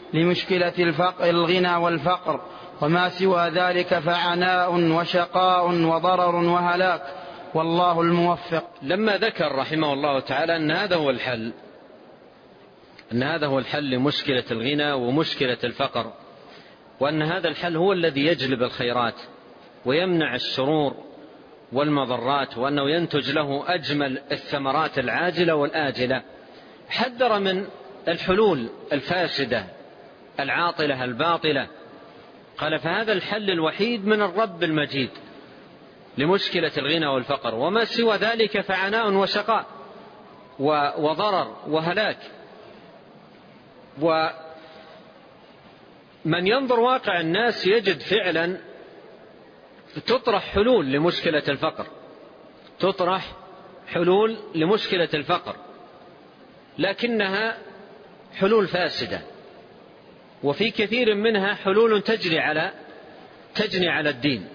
S2: لمشكلة الفقر الغنى والفقر، وما سوى ذلك فعناء وشقاء وضرر وهلاك، والله الموفق.
S1: لما ذكر رحمه الله تعالى أن هذا هو الحل أن هذا هو الحل لمشكلة الغنى ومشكلة الفقر، وأن هذا الحل هو الذي يجلب الخيرات ويمنع الشرور والمضرات، وأنه ينتج له أجمل الثمرات العاجلة والآجلة، حذر من الحلول الفاسدة العاطلة الباطلة. قال فهذا الحل الوحيد من الرب المجيد لمشكلة الغنى والفقر، وما سوى ذلك فعناء وشقاء وضرر وهلاك. ومن ينظر واقع الناس يجد فعلا تطرح حلول لمشكلة الفقر تطرح حلول لمشكلة الفقر لكنها حلول فاسدة، وفي كثير منها حلول تجري على تجني على الدين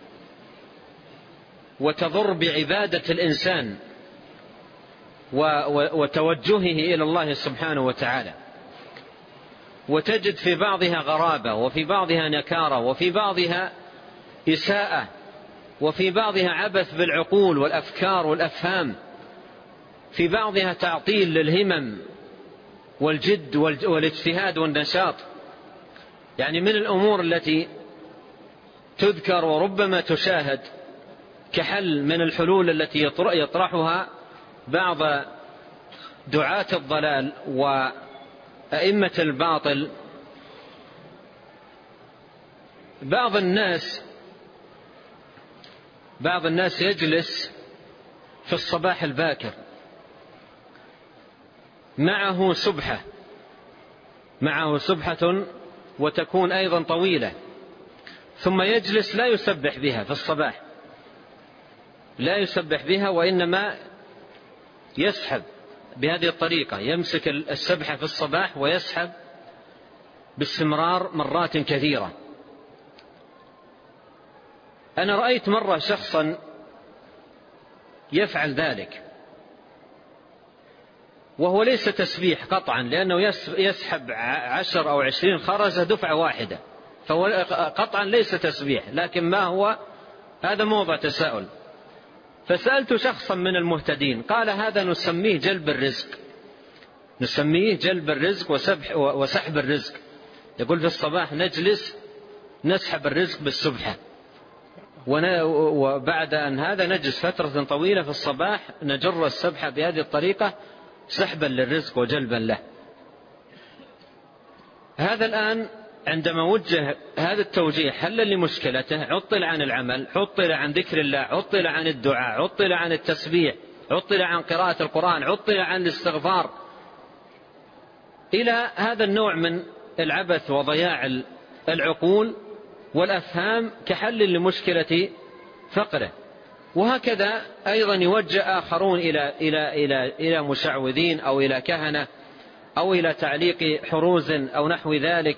S1: وتضر بعبادة الإنسان وتوجهه إلى الله سبحانه وتعالى، وتجد في بعضها غرابة وفي بعضها نكارة وفي بعضها إساءة وفي بعضها عبث بالعقول والأفكار والأفهام، في بعضها تعطيل للهمم والجد والاجتهاد والنشاط. يعني من الأمور التي تذكر وربما تشاهد كحل من الحلول التي يطرحها بعض دعاة الضلال وأئمة الباطل، بعض الناس بعض الناس يجلس في الصباح الباكر معه سبحة معه سبحة وتكون أيضا طويلة، ثم يجلس لا يسبح بها في الصباح، لا يسبح بها، وإنما يسحب بهذه الطريقة، يمسك السبحة في الصباح ويسحب باستمرار مرات كثيرة. أنا رأيت مرة شخصا يفعل ذلك وهو ليس تسبيح قطعا، لأنه يسحب عشر أو عشرين خرزة دفعة واحدة، فهو قطعا ليس تسبيح، لكن ما هو هذا موضع تساؤل. فسألت شخصا من المهتدين قال هذا نسميه جلب الرزق نسميه جلب الرزق وسحب الرزق. يقول في الصباح نجلس نسحب الرزق بالسبحة، وبعد أن هذا نجلس فترة طويلة في الصباح نجر السبحة بهذه الطريقة سحبا للرزق وجلبا له. هذا الآن عندما وجه هذا التوجيه حلا لمشكلته عطل عن العمل، عطل عن ذكر الله، عطل عن الدعاء، عطل عن التسبيح، عطل عن قراءة القرآن، عطل عن الاستغفار، إلى هذا النوع من العبث وضياع العقول والأفهام كحل لمشكلة فقره. وهكذا أيضا يوجه آخرون إلى, إلى, إلى, إلى مشعوذين أو إلى كهنة أو إلى تعليق حروز أو نحو ذلك،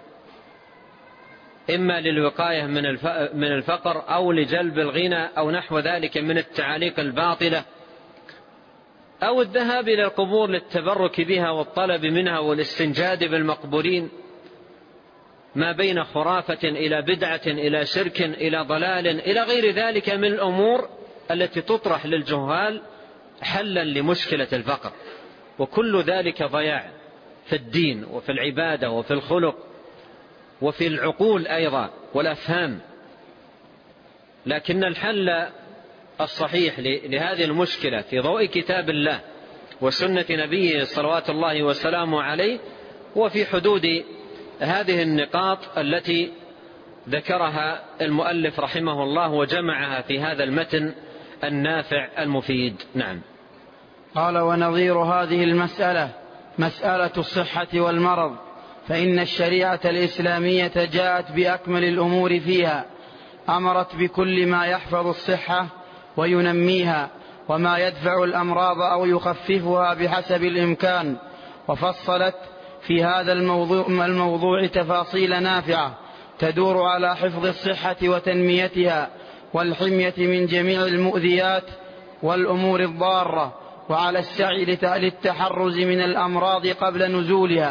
S1: إما للوقاية من الفقر أو لجلب الغنى أو نحو ذلك من التعاليق الباطلة، أو الذهاب إلى القبور للتبرك بها والطلب منها والاستنجاد بالمقبورين، ما بين خرافة إلى بدعة إلى شرك إلى ضلال إلى غير ذلك من الأمور التي تطرح للجهال حلا لمشكلة الفقر. وكل ذلك ضياع في الدين وفي العبادة وفي الخلق وفي العقول أيضا والأفهام. لكن الحل الصحيح لهذه المشكلة في ضوء كتاب الله وسنة نبيه صلوات الله وسلامه عليه وفي حدود هذه النقاط التي ذكرها المؤلف رحمه الله وجمعها في هذا المتن النافع المفيد. نعم.
S2: قال ونظير هذه المسألة مسألة الصحة والمرض، فإن الشريعة الإسلامية جاءت بأكمل الأمور فيها، أمرت بكل ما يحفظ الصحة وينميها وما يدفع الأمراض أو يخففها بحسب الإمكان، وفصلت في هذا الموضوع, الموضوع تفاصيل نافعة تدور على حفظ الصحة وتنميتها والحمية من جميع المؤذيات والأمور الضارة، وعلى السعي للتحرز من الأمراض قبل نزولها،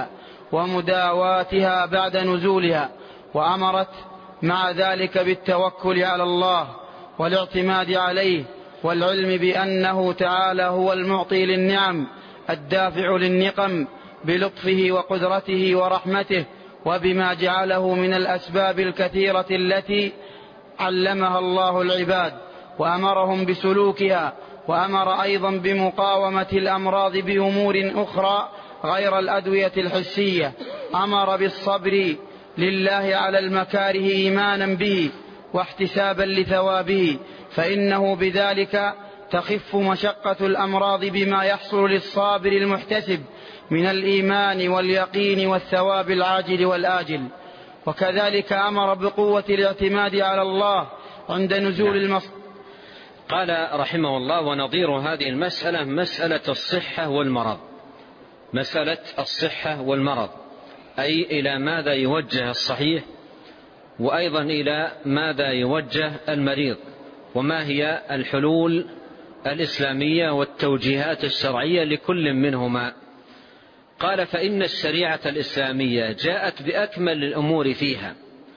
S2: ومداواتها بعد نزولها، وأمرت مع ذلك بالتوكل على الله والاعتماد عليه والعلم بأنه تعالى هو المعطي للنعم الدافع للنقم بلطفه وقدرته ورحمته، وبما جعله من الأسباب الكثيرة التي علمها الله العباد وأمرهم بسلوكها. وأمر أيضا بمقاومة الأمراض بأمور أخرى غير الأدوية الحسية. أمر بالصبر لله على المكاره إيمانا به واحتسابا لثوابه، فإنه بذلك تخف مشقة الأمراض بما يحصل للصابر المحتسب من الإيمان واليقين والثواب العاجل والآجل. وكذلك أمر بقوة الاعتماد على الله عند نزول المص...
S1: قال رحمه الله: ونظير هذه المسألة مسألة الصحة والمرض. مسألة الصحة والمرض، أي إلى ماذا يوجه الصحيح، وأيضا إلى ماذا يوجه المريض، وما هي الحلول الإسلامية والتوجيهات الشرعية لكل منهما. قال: فإن الشريعة الإسلامية جاءت بأكمل الأمور فيها،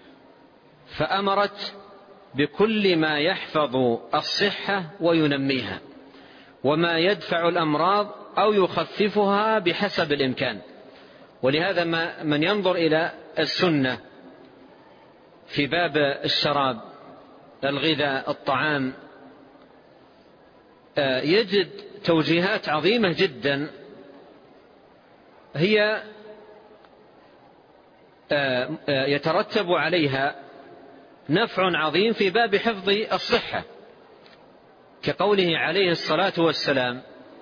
S1: فأمرت بكل ما يحفظ الصحة وينميها، وما يدفع الأمراض أو يخففها بحسب الإمكان. ولهذا ما من ينظر إلى السنة في باب الشراب، الغذاء، الطعام، يجد توجيهات عظيمة جدا هي يترتب عليها نفع عظيم في باب حفظ الصحة، كقوله عليه الصلاة والسلام: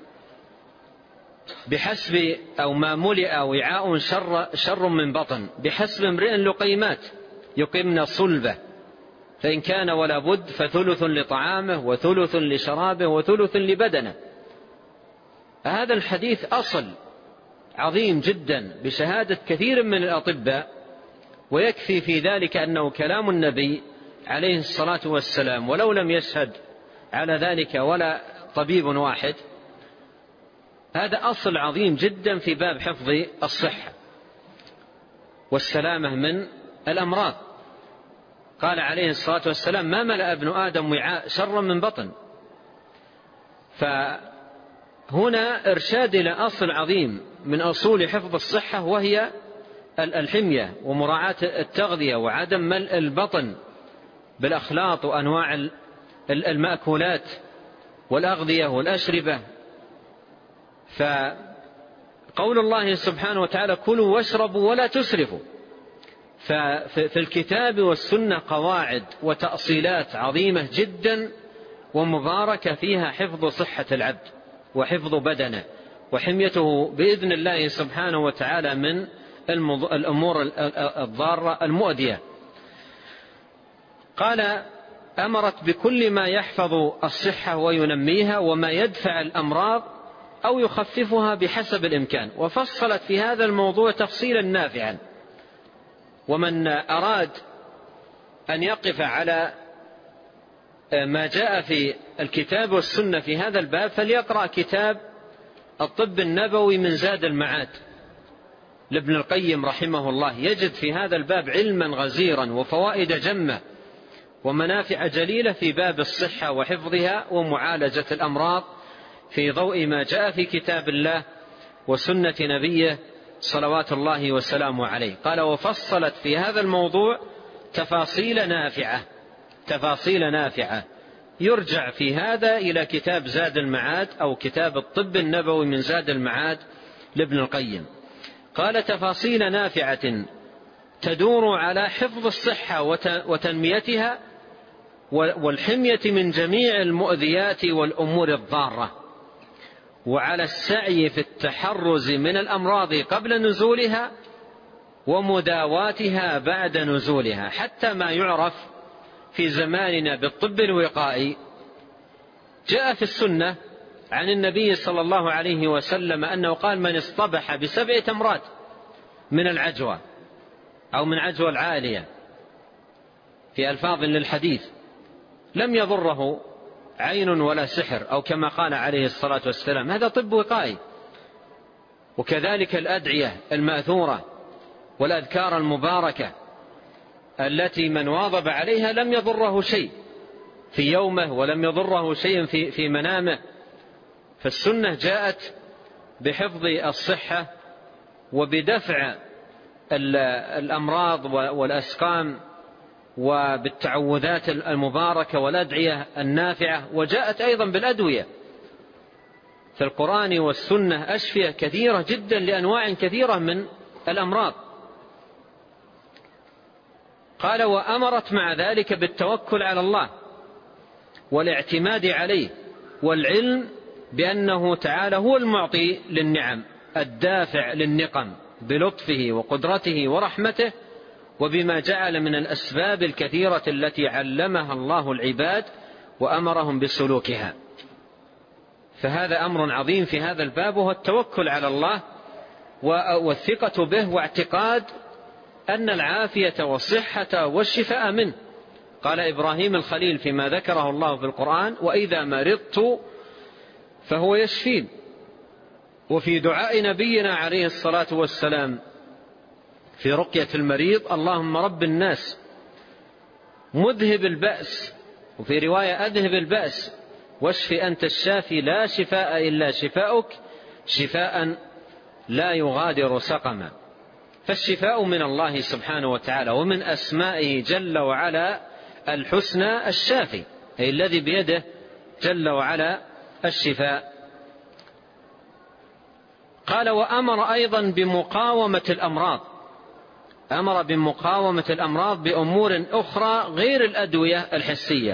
S1: بحسب أو ما ملئ وعاء شر, شر من بطن، بحسب امرئ لقيمات يقمن صلبه، فإن كان ولا بد فثلث لطعامه وثلث لشرابه وثلث لبدنه. هذا الحديث أصل عظيم جدا بشهادة كثير من الأطباء، ويكفي في ذلك أنه كلام النبي عليه الصلاة والسلام، ولو لم يشهد على ذلك ولا طبيب واحد. هذا أصل عظيم جدا في باب حفظ الصحة والسلامة من الأمراض. قال عليه الصلاة والسلام: ما ملأ ابن آدم وعاء شرا من بطن. فهنا إرشاد إلى أصل عظيم من أصول حفظ الصحة، وهي الحمية ومراعاة التغذية وعدم ملء البطن بالأخلاط وأنواع المأكولات والأغذية والأشربة. فقول الله سبحانه وتعالى: كلوا واشربوا ولا تسرفوا. ففي الكتاب والسنة قواعد وتأصيلات عظيمة جدا ومباركة فيها حفظ صحة العبد وحفظ بدنه وحميته بإذن الله سبحانه وتعالى من الأمور الضارة المؤذية. قال: أمرت بكل ما يحفظ الصحة وينميها، وما يدفع الأمراض أو يخففها بحسب الإمكان. وفصلت في هذا الموضوع تفصيلا نافعا. ومن أراد أن يقف على ما جاء في الكتاب والسنة في هذا الباب فليقرأ كتاب الطب النبوي من زاد المعاد لابن القيم رحمه الله. يجد في هذا الباب علما غزيرا وفوائد جمة ومنافع جليلة في باب الصحة وحفظها ومعالجة الأمراض في ضوء ما جاء في كتاب الله وسنة نبيه صلوات الله وسلامه عليه. قال: وفصلت في هذا الموضوع تفاصيل نافعة تفاصيل نافعة يرجع في هذا إلى كتاب زاد المعاد أو كتاب الطب النبوي من زاد المعاد لابن القيم. قال: تفاصيل نافعة تدور على حفظ الصحة وتنميتها والحمية من جميع المؤذيات والأمور الضارة، وعلى السعي في التحرز من الأمراض قبل نزولها ومداواتها بعد نزولها، حتى ما يعرف في زماننا بالطب الوقائي. جاء في السنة عن النبي صلى الله عليه وسلم أنه قال: من اصطبح بسبعة أمراض من العجوة أو من عجوة العالية في ألفاظ للحديث لم يضره عين ولا سحر، أو كما قال عليه الصلاة والسلام. هذا طب وقائي. وكذلك الأدعية المأثورة والأذكار المباركة التي من واظب عليها لم يضره شيء في يومه ولم يضره شيء في في منامه. فالسنة جاءت بحفظ الصحة وبدفع الأمراض والأسقام وبالتعوذات المباركة والأدعية النافعة، وجاءت أيضا بالأدوية في القرآن والسنة أشفية كثيرة جدا لأنواع كثيرة من الأمراض. قال: وأمرت مع ذلك بالتوكل على الله والاعتماد عليه والعلم بأنه تعالى هو المعطي للنعم الدافع للنقم بلطفه وقدرته ورحمته، وبما جعل من الأسباب الكثيرة التي علمها الله العباد وأمرهم بسلوكها. فهذا أمر عظيم في هذا الباب، وهو التوكل على الله والثقة به واعتقاد أن العافية والصحة والشفاء منه. قال إبراهيم الخليل فيما ذكره الله في القرآن: وإذا مرضت فهو يشفين. وفي دعاء نبينا عليه الصلاة والسلام في رقية المريض: اللهم رب الناس مذهب البأس، وفي رواية أذهب البأس واشف أنت الشافي لا شفاء إلا شفاؤك شفاء لا يغادر سقما. فالشفاء من الله سبحانه وتعالى، ومن أسمائه جل وعلا الحسنى الشافي، أي الذي بيده جل وعلا الشفاء. قال: وأمر أيضا بمقاومة الأمراض، أمر بمقاومة الأمراض بأمور أخرى غير الأدوية الحسية.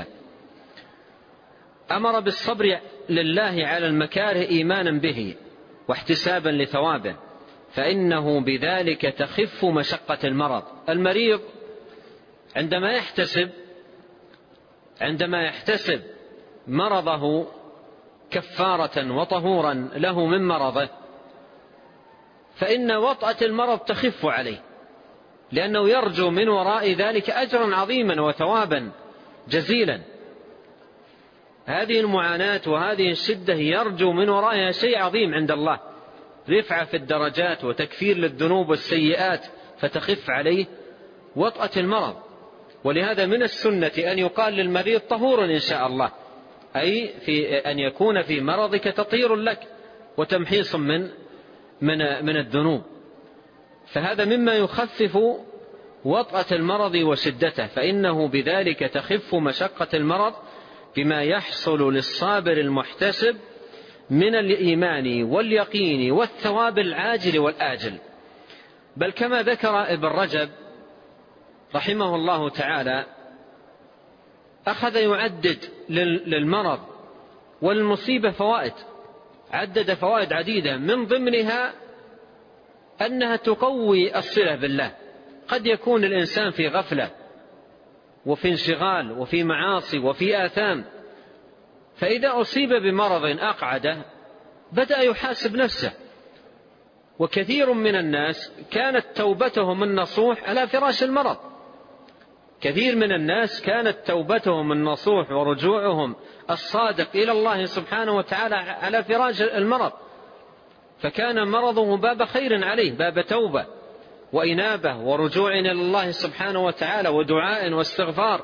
S1: أمر بالصبر لله على المكاره إيمانا به واحتسابا لثوابه، فإنه بذلك تخف مشقة المرض. المريض عندما يحتسب عندما يحتسب مرضه كفارة وطهورا له من مرضه، فإن وطأة المرض تخف عليه، لأنه يرجو من وراء ذلك أجرا عظيما وثوابا جزيلا. هذه المعاناة وهذه الشدة يرجو من ورائها شيء عظيم عند الله، رفعة في الدرجات وتكفير للذنوب والسيئات، فتخف عليه وطأة المرض. ولهذا من السنة أن يقال للمريض طهور إن شاء الله، أي في أن يكون في مرضك تطهير لك وتمحيص من من من الذنوب. فهذا مما يخفف وطأة المرض وشدته، فإنه بذلك تخف مشقة المرض بما يحصل للصابر المحتسب من الإيمان واليقين والثواب العاجل والآجل. بل كما ذكر ابن رجب رحمه الله تعالى، أخذ يعدد للمرض والمصيبة فوائد، عدد فوائد عديدة، من ضمنها أنها تقوي الصلة بالله. قد يكون الإنسان في غفلة وفي انشغال وفي معاصي وفي آثام، فإذا أصيب بمرض أقعده بدأ يحاسب نفسه. وكثير من الناس كانت توبتهم النصوح على فراش المرض، كثير من الناس كانت توبتهم النصوح ورجوعهم الصادق إلى الله سبحانه وتعالى على فراش المرض، فكان مرضه باب خير عليه، باب توبة وإنابة ورجوع إلى الله سبحانه وتعالى ودعاء واستغفار،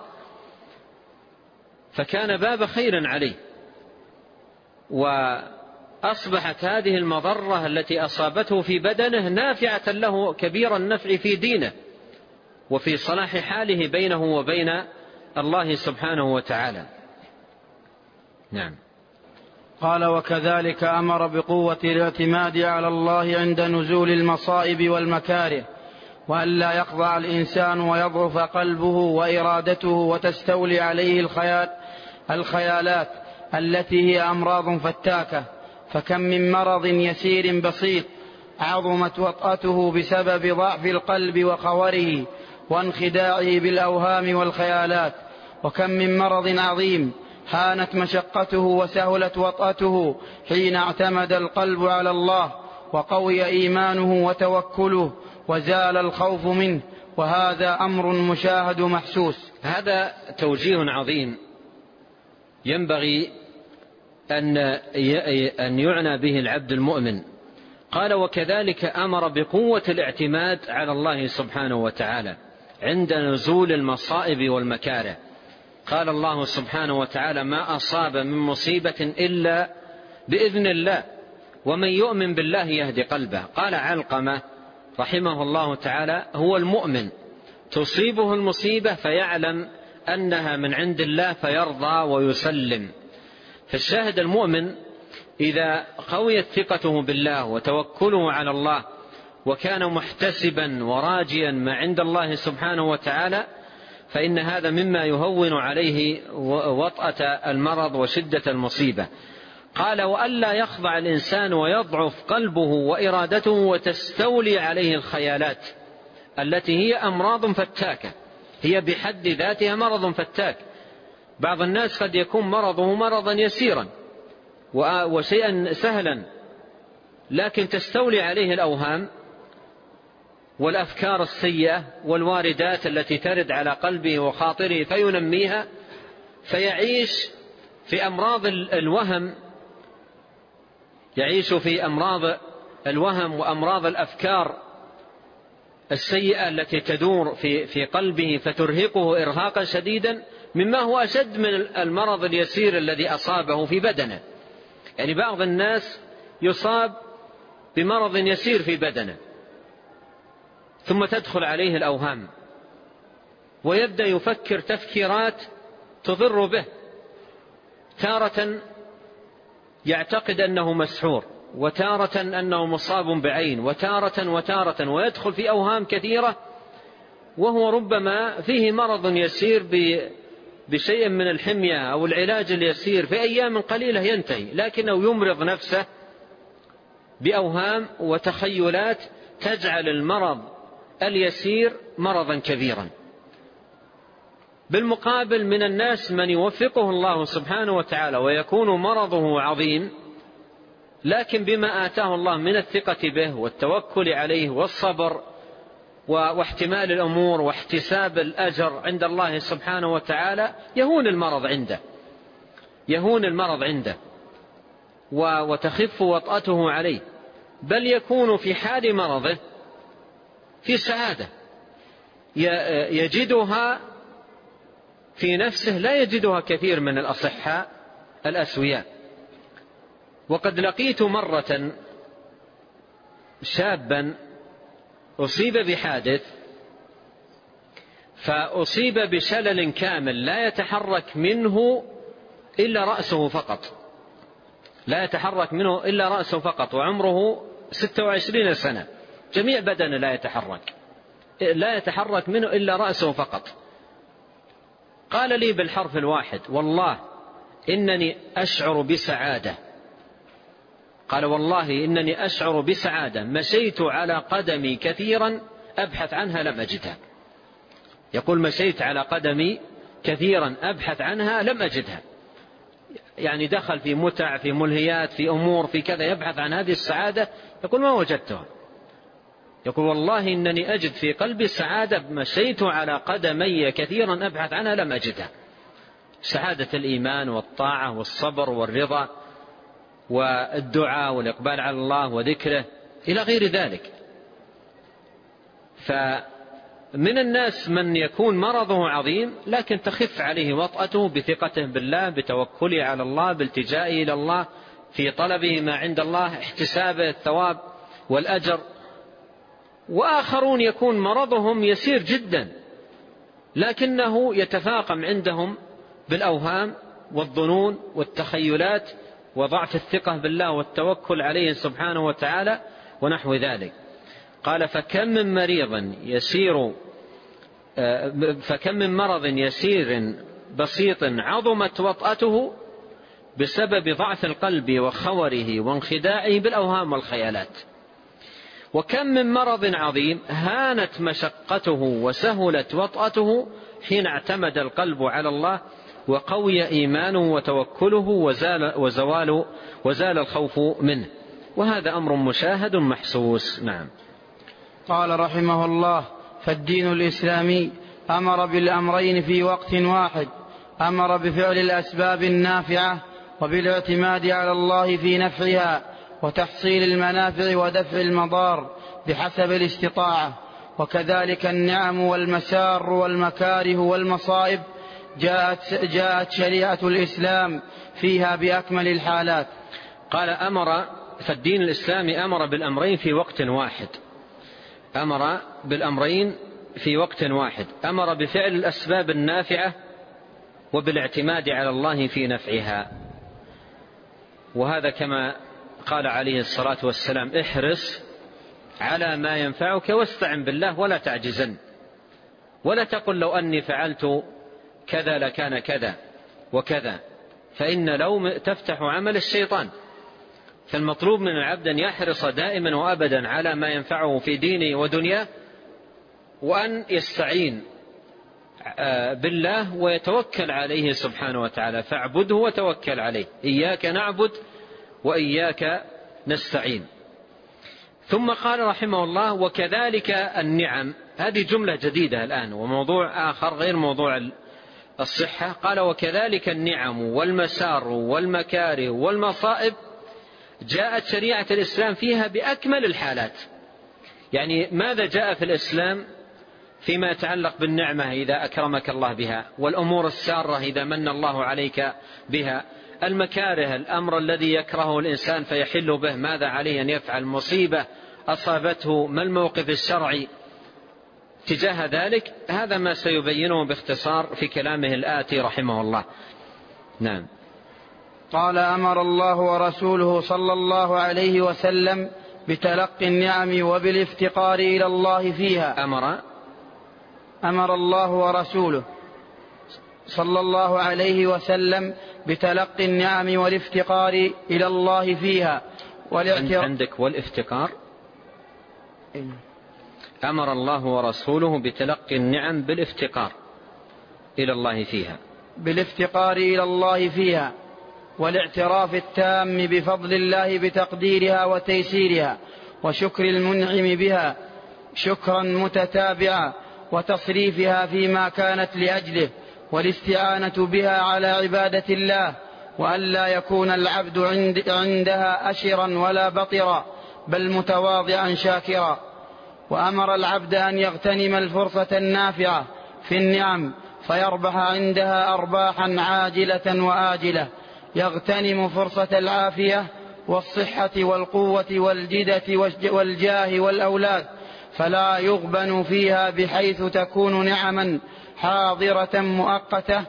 S1: فكان باب خير عليه. وأصبحت هذه المضرة التي أصابته في بدنه نافعة له كبير النفع في دينه وفي صلاح حاله بينه وبين الله سبحانه وتعالى. نعم.
S2: قال: وكذلك أمر بقوة الاعتماد على الله عند نزول المصائب والمكاره، وألا يخضع الإنسان ويضعف قلبه وإرادته وتستولي عليه الخيال الخيالات التي هي أمراض فتاكة. فكم من مرض يسير بسيط عظمت وطأته بسبب ضعف القلب وخوره وانخداعه بالأوهام والخيالات، وكم من مرض عظيم هانت مشقته وسهلت وطأته حين اعتمد القلب على الله وقوي إيمانه وتوكله وزال الخوف منه، وهذا أمر مشاهد محسوس.
S1: هذا توجيه عظيم ينبغي أن أن يعنى به العبد المؤمن. قال وكذلك أمر بقوة الاعتماد على الله سبحانه وتعالى عند نزول المصائب والمكاره. قال الله سبحانه وتعالى ما أصاب من مصيبة إلا بإذن الله ومن يؤمن بالله يهدي قلبه. قال علقمة رحمه الله تعالى هو المؤمن تصيبه المصيبة فيعلم أنها من عند الله فيرضى ويسلم. فالشاهد المؤمن إذا قويت ثقته بالله وتوكله على الله وكان محتسبا وراجيا ما عند الله سبحانه وتعالى فإن هذا مما يهون عليه وطأة المرض وشدة المصيبة. قال وألا يخضع الإنسان ويضعف قلبه وإرادته وتستولي عليه الخيالات التي هي أمراض فتاكة، هي بحد ذاتها مرض فتاك. بعض الناس قد يكون مرضه مرضا يسيرا وشيئا سهلا، لكن تستولي عليه الأوهام والأفكار السيئة والواردات التي ترد على قلبه وخاطره فينميها، فيعيش في أمراض الوهم، يعيش في أمراض الوهم وأمراض الأفكار السيئة التي تدور في في قلبه فترهقه إرهاقا شديدا مما هو أشد من المرض اليسير الذي أصابه في بدنه. يعني بعض الناس يصاب بمرض يسير في بدنه ثم تدخل عليه الأوهام ويبدأ يفكر تفكيرات تضر به، تارة يعتقد أنه مسحور، وتارة أنه مصاب بعين، وتارة وتارة، ويدخل في أوهام كثيرة وهو ربما فيه مرض يسير بشيء من الحمية أو العلاج اليسير في أيام قليلة ينتهي، لكنه يمرض نفسه بأوهام وتخيلات تجعل المرض اليسير مرضا كبيرا. بالمقابل من الناس من يوفقه الله سبحانه وتعالى ويكون مرضه عظيم، لكن بما آتاه الله من الثقة به والتوكل عليه والصبر واحتمال الأمور واحتساب الأجر عند الله سبحانه وتعالى يهون المرض عنده يهون المرض عنده وتخف وطأته عليه، بل يكون في حال مرضه في سعادة يجدها في نفسه لا يجدها كثير من الأصحاء الأسوياء. وقد لقيت مرة شابا أصيب بحادث فأصيب بشلل كامل لا يتحرك منه إلا رأسه فقط لا يتحرك منه إلا رأسه فقط وعمره ستة وعشرين سنة، جميع بدنه لا يتحرك لا يتحرك منه إلا رأسه فقط. قال لي بالحرف الواحد والله إنني أشعر بسعادة، قال والله إنني أشعر بسعادة مشيت على قدمي كثيرا أبحث عنها لم أجدها. يقول مشيت على قدمي كثيرا أبحث عنها لم أجدها، يعني دخل في متع في ملهيات في أمور في كذا يبحث عن هذه السعادة، يقول ما وجدتها. يقول والله إنني أجد في قلبي السعادة مشيت على قدمي كثيرا أبحث عنها لم أجدها. سعادة الإيمان والطاعة والصبر والرضا والدعاء والإقبال على الله وذكره إلى غير ذلك. فمن الناس من يكون مرضه عظيم لكن تخف عليه وطأته بثقته بالله بتوكله على الله بالتجائه إلى الله في طلبه ما عند الله احتسابه الثواب والأجر. وآخرون يكون مرضهم يسير جدا لكنه يتفاقم عندهم بالأوهام والظنون والتخيلات وضعف الثقة بالله والتوكل عليه سبحانه وتعالى ونحو ذلك. قال فكم من مريض يسير فكم من مرض يسير بسيط عظمت وطأته بسبب ضعف القلب وخوره وانخداعه بالأوهام والخيالات، وكم من مرض عظيم هانت مشقته وسهلت وطأته حين اعتمد القلب على الله وقوي إيمانه وتوكله وزال, وزوال وزال الخوف منه، وهذا أمر مشاهد محسوس. نعم.
S2: قال رحمه الله فالدين الإسلامي أمر بالأمرين في وقت واحد، أمر بفعل الأسباب النافعة وبالاعتماد على الله في نفعها، وتحصيل المنافع ودفع المضار بحسب الاستطاعة. وكذلك النعم والمسار والمكاره والمصائب جاءت, جاءت شريعة الإسلام فيها بأكمل الحالات.
S1: قال أمر، فالدين الإسلامي أمر بالأمرين في وقت واحد، أمر بالأمرين في وقت واحد، أمر بفعل الأسباب النافعة وبالاعتماد على الله في نفعها. وهذا كما قال عليه الصلاة والسلام: احرص على ما ينفعك واستعن بالله ولا تعجزن، ولا تقل لو أني فعلت كذا لكان كذا وكذا، فإن لو تفتح عمل الشيطان. فالمطلوب من العبد أن يحرص دائما وأبدا على ما ينفعه في دينه ودنياه، وأن يستعين بالله ويتوكل عليه سبحانه وتعالى، فاعبده وتوكل عليه، إياك نعبد وإياك نستعين. ثم قال رحمه الله: وكذلك النعم. هذه جملة جديدة الآن وموضوع آخر غير موضوع الصحة. قال: وكذلك النعم والمسار والمكاره والمصائب جاءت شريعة الإسلام فيها بأكمل الحالات. يعني ماذا جاء في الإسلام فيما يتعلق بالنعمة إذا أكرمك الله بها، والأمور السارة إذا من الله عليك بها، المكاره الأمر الذي يكرهه الإنسان فيحل به، ماذا عليه أن يفعل، مصيبة أصابته ما الموقف الشرعي تجاه ذلك. هذا ما سيبينه باختصار في كلامه الآتي رحمه الله. نعم.
S2: قال: أمر الله ورسوله صلى الله عليه وسلم بتلقي النعم وبالافتقار إلى الله فيها.
S1: أمر
S2: أمر الله ورسوله صلى الله عليه وسلم بتلقي النعم والافتقار إلى الله فيها والاعتراف.
S1: عندك والافتقار. أمر الله ورسوله بتلقي النعم بالافتقار إلى الله فيها
S2: بالافتقار إلى الله فيها والاعتراف التام بفضل الله بتقديرها وتيسيرها وشكر المنعم بها شكرا متتابعا، وتصريفها فيما كانت لأجله، والاستعانة بها على عبادة الله، وأن لا يكون العبد عند عندها أشرا ولا بطرا بل متواضعا شاكرا. وأمر العبد أن يغتنم الفرصة النافعة في النعم فيربح عندها أرباحا عاجلة وآجلة، يغتنم فرصة العافية والصحة والقوة والجدة والجاه والأولاد، فلا يغبن فيها بحيث تكون نعما حاضرة مؤقتة،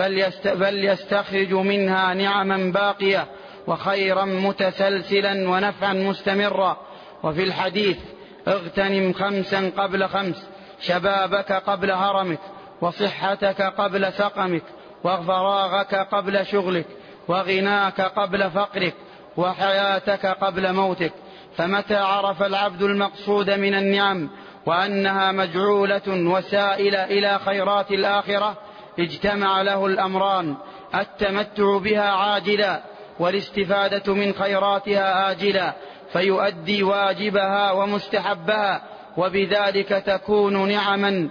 S2: بل يستخرج منها نعما باقية وخيرا متسلسلا ونفعا مستمرا. وفي الحديث: اغتنم خمسا قبل خمس، شبابك قبل هرمك، وصحتك قبل سقمك، وفراغك قبل شغلك، وغناك قبل فقرك، وحياتك قبل موتك. فمتى عرف العبد المقصود من النعم وأنها مجعولة وسائلة إلى خيرات الآخرة، اجتمع له الأمران: التمتع بها عاجلا والاستفادة من خيراتها آجلا، فيؤدي واجبها ومستحبها، وبذلك تكون نعما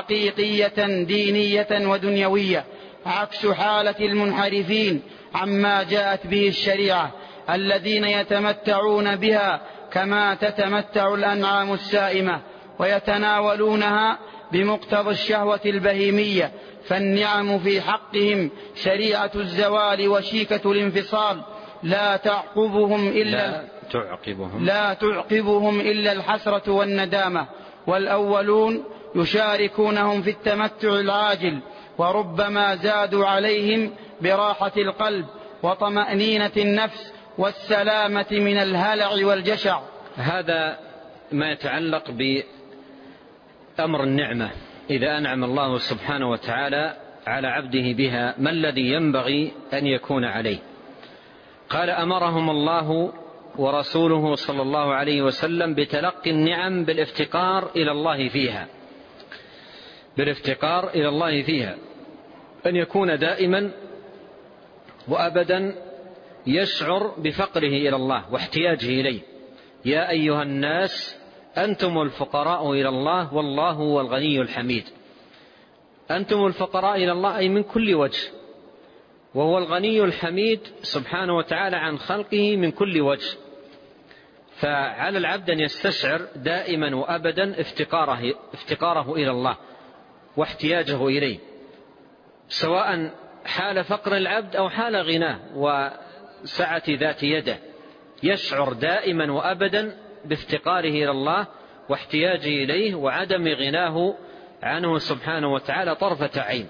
S2: حقيقية دينية ودنيوية، عكس حالة المنحرفين عما جاءت به الشريعة الذين يتمتعون بها كما تتمتع الأنعام السائمة ويتناولونها بمقتضى الشهوة البهيمية. فالنعم في حقهم شريعة الزوال وشيكة الانفصال، لا تعقبهم إلا
S1: لا تعقبهم,
S2: لا تعقبهم إلا الحسرة والندامة. والأولون يشاركونهم في التمتع العاجل، وربما زادوا عليهم براحة القلب وطمأنينة النفس والسلامة من الهلع والجشع.
S1: هذا ما يتعلق بأمر النعمة. إذا أنعم الله سبحانه وتعالى على عبده بها، ما الذي ينبغي أن يكون عليه؟ قال: أمرهم الله ورسوله صلى الله عليه وسلم بتلقي النعم بالافتقار إلى الله فيها بالافتقار إلى الله فيها أن يكون دائما وأبدا يشعر بفقره إلى الله واحتياجه إليه. يا أيها الناس أنتم الفقراء إلى الله والله هو الغني الحميد. أنتم الفقراء إلى الله أي من كل وجه، وهو الغني الحميد سبحانه وتعالى عن خلقه من كل وجه. فعلى العبد أن يستشعر دائما وأبدا افتقاره, افتقاره إلى الله واحتياجه إليه، سواء حال فقر العبد أو حال غناه وسعة ذات يده، يشعر دائما وأبدا بافتقاره إلى الله واحتياجه إليه وعدم غناه عنه سبحانه وتعالى طرفة عين.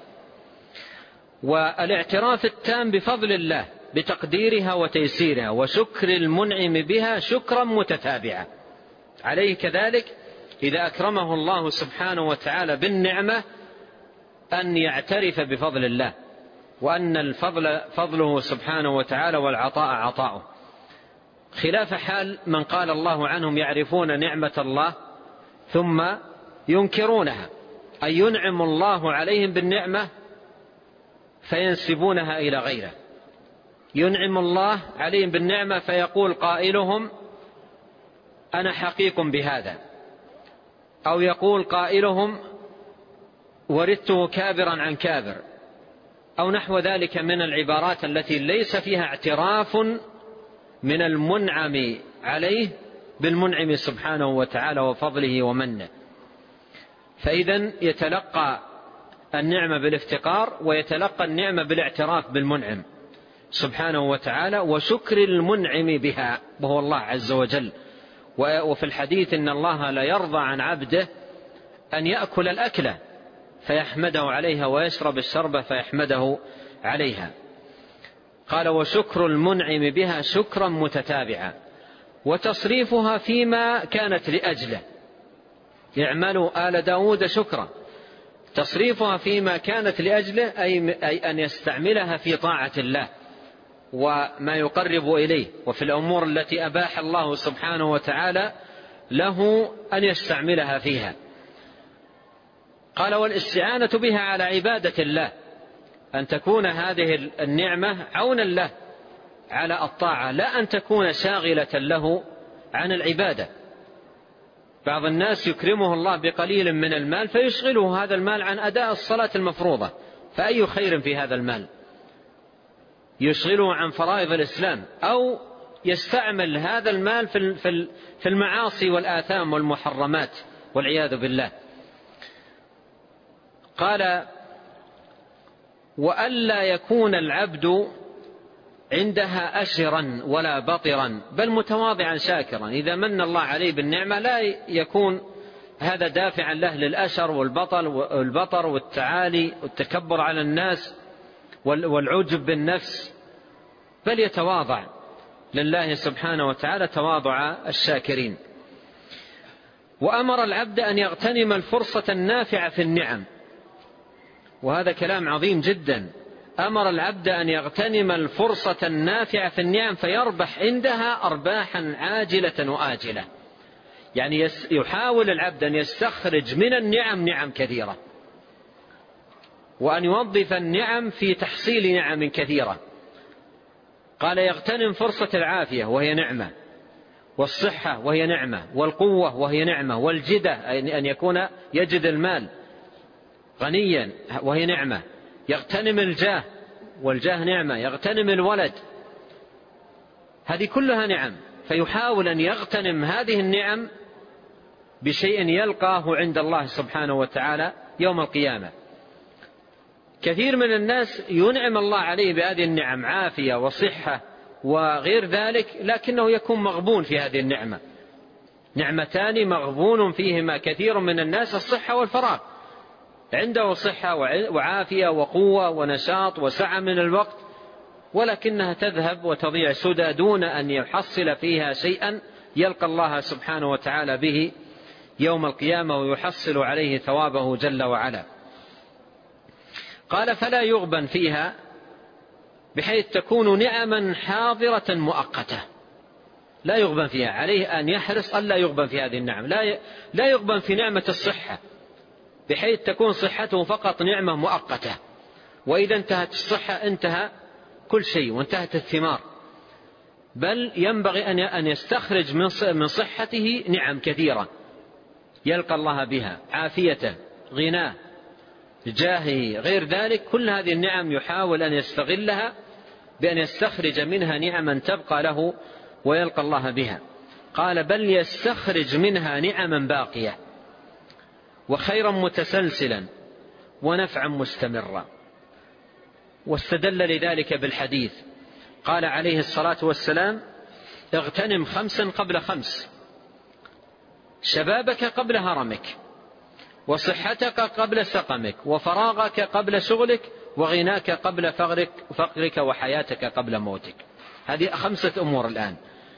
S1: والاعتراف التام بفضل الله بتقديرها وتيسيرها وشكر المنعم بها شكرا متتابعا عليه كذلك إذا أكرمه الله سبحانه وتعالى بالنعمة أن يعترف بفضل الله، وأن الفضل فضله سبحانه وتعالى والعطاء عطاؤه، خلاف حال من قال الله عنهم يعرفون نعمة الله ثم ينكرونها، أي ينعم الله عليهم بالنعمة فينسبونها إلى غيره. ينعم الله عليهم بالنعمة فيقول قائلهم أنا حقيق بهذا، أو يقول قائلهم ورثته كابرا عن كابر، أو نحو ذلك من العبارات التي ليس فيها اعتراف من المنعم عليه بالمنعم سبحانه وتعالى وفضله ومنه. فإذن يتلقى النعمة بالافتقار ويتلقى النعمة بالاعتراف بالمنعم سبحانه وتعالى وشكر المنعم بها وهو الله عز وجل. وفي الحديث إن الله لا يرضى عن عبده أن يأكل الأكلة فيحمده عليها ويشرب الشربة فيحمده عليها. قال وشكر المنعم بها شكرا متتابعا، وتصريفها فيما كانت لأجله، اعملوا آل داود شكرا، تصريفها فيما كانت لأجله أي أن يستعملها في طاعة الله وما يقرب إليه، وفي الأمور التي أباح الله سبحانه وتعالى له أن يستعملها فيها. قال والاستعانة بها على عبادة الله، أن تكون هذه النعمة عونا له على الطاعة، لا أن تكون شاغلة له عن العبادة. بعض الناس يكرمه الله بقليل من المال فيشغله هذا المال عن أداء الصلاة المفروضة، فأي خير في هذا المال؟ يشغله عن فرائض الإسلام، أو يستعمل هذا المال في المعاصي والآثام والمحرمات والعياذ بالله. قال وألا يكون العبد عندها أشرا ولا بطرا بل متواضعا شاكرا. إذا من الله عليه بالنعمة لا يكون هذا دافعا له للأشر والبطر والبطر والتعالي والتكبر على الناس والعجب بالنفس، بل يتواضع لله سبحانه وتعالى تواضع الشاكرين. وأمر العبد أن يغتنم الفرصة النافعة في النعم، وهذا كلام عظيم جدا. أمر العبد أن يغتنم الفرصة النافعة في النعم فيربح عندها أرباحا عاجلة وآجلة، يعني يحاول العبد أن يستخرج من النعم نعم كثيرة، وأن يوظف النعم في تحصيل نعم كثيرة. قال يغتنم فرصة العافية وهي نعمة، والصحة وهي نعمة، والقوة وهي نعمة، والجدة أن يكون يجد المال غنيا وهي نعمة، يغتنم الجاه والجاه نعمة، يغتنم الولد، هذه كلها نعم. فيحاول أن يغتنم هذه النعم بشيء يلقاه عند الله سبحانه وتعالى يوم القيامة. كثير من الناس ينعم الله عليه بهذه النعم عافية وصحة وغير ذلك، لكنه يكون مغبون في هذه النعمة. نعمتان مغبون فيهما كثير من الناس، الصحة والفراغ، عنده صحة وعافية وقوة ونشاط وسعة من الوقت، ولكنها تذهب وتضيع سدى دون أن يحصل فيها شيئا يلقى الله سبحانه وتعالى به يوم القيامة ويحصل عليه ثوابه جل وعلا. قال فلا يغبن فيها بحيث تكون نعما حاضرة مؤقتة، لا يغبن فيها، عليه أن يحرص ألا يغبن في هذه النعم. لا لا يغبن في نعمة الصحة بحيث تكون صحته فقط نعمة مؤقتة، وإذا انتهت الصحة انتهى كل شيء وانتهت الثمار، بل ينبغي أن يستخرج من صحته نعم كثيرة يلقى الله بها، عافيته، غناه، جاهه، غير ذلك. كل هذه النعم يحاول أن يستغلها بأن يستخرج منها نعما تبقى له ويلقى الله بها. قال بل يستخرج منها نعما باقية وخيرا متسلسلا ونفعا مستمرا. واستدل لذلك بالحديث، قال عليه الصلاة والسلام اغتنم خمسا قبل خمس: شبابك قبل هرمك، وصحتك قبل سقمك، وفراغك قبل شغلك، وغناك قبل فقرك, فقرك وحياتك قبل موتك. هذه خمسة أمور الآن: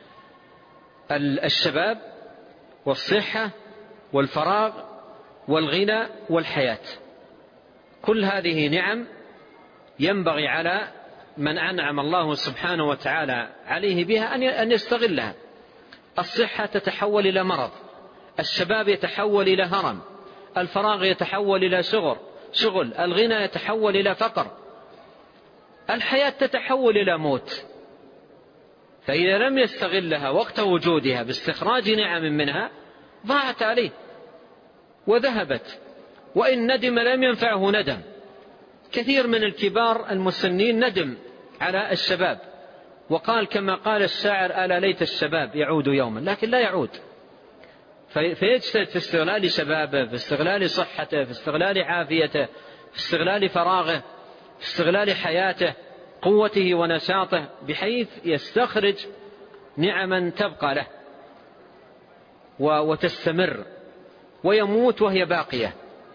S1: الشباب والصحة والفراغ والغنى والحياة. كل هذه نعم ينبغي على من أنعم الله سبحانه وتعالى عليه بها أن يستغلها. الصحة تتحول إلى مرض، الشباب يتحول إلى هرم، الفراغ يتحول إلى شغل شغل الغنى يتحول إلى فقر، الحياة تتحول إلى موت. فإذا لم يستغلها وقت وجودها باستخراج نعم منها ضاعت عليه وذهبت، وإن ندم لم ينفعه ندم. كثير من الكبار المسنين ندم على الشباب وقال كما قال الشاعر: ألا ليت الشباب يعود يوما، لكن لا يعود. فيجتهد في استغلال شبابه، في استغلال صحته، في استغلال عافيته، في استغلال فراغه، في استغلال حياته، قوته ونشاطه، بحيث يستخرج نعما تبقى له وتستمر، ويموت وهي باقية،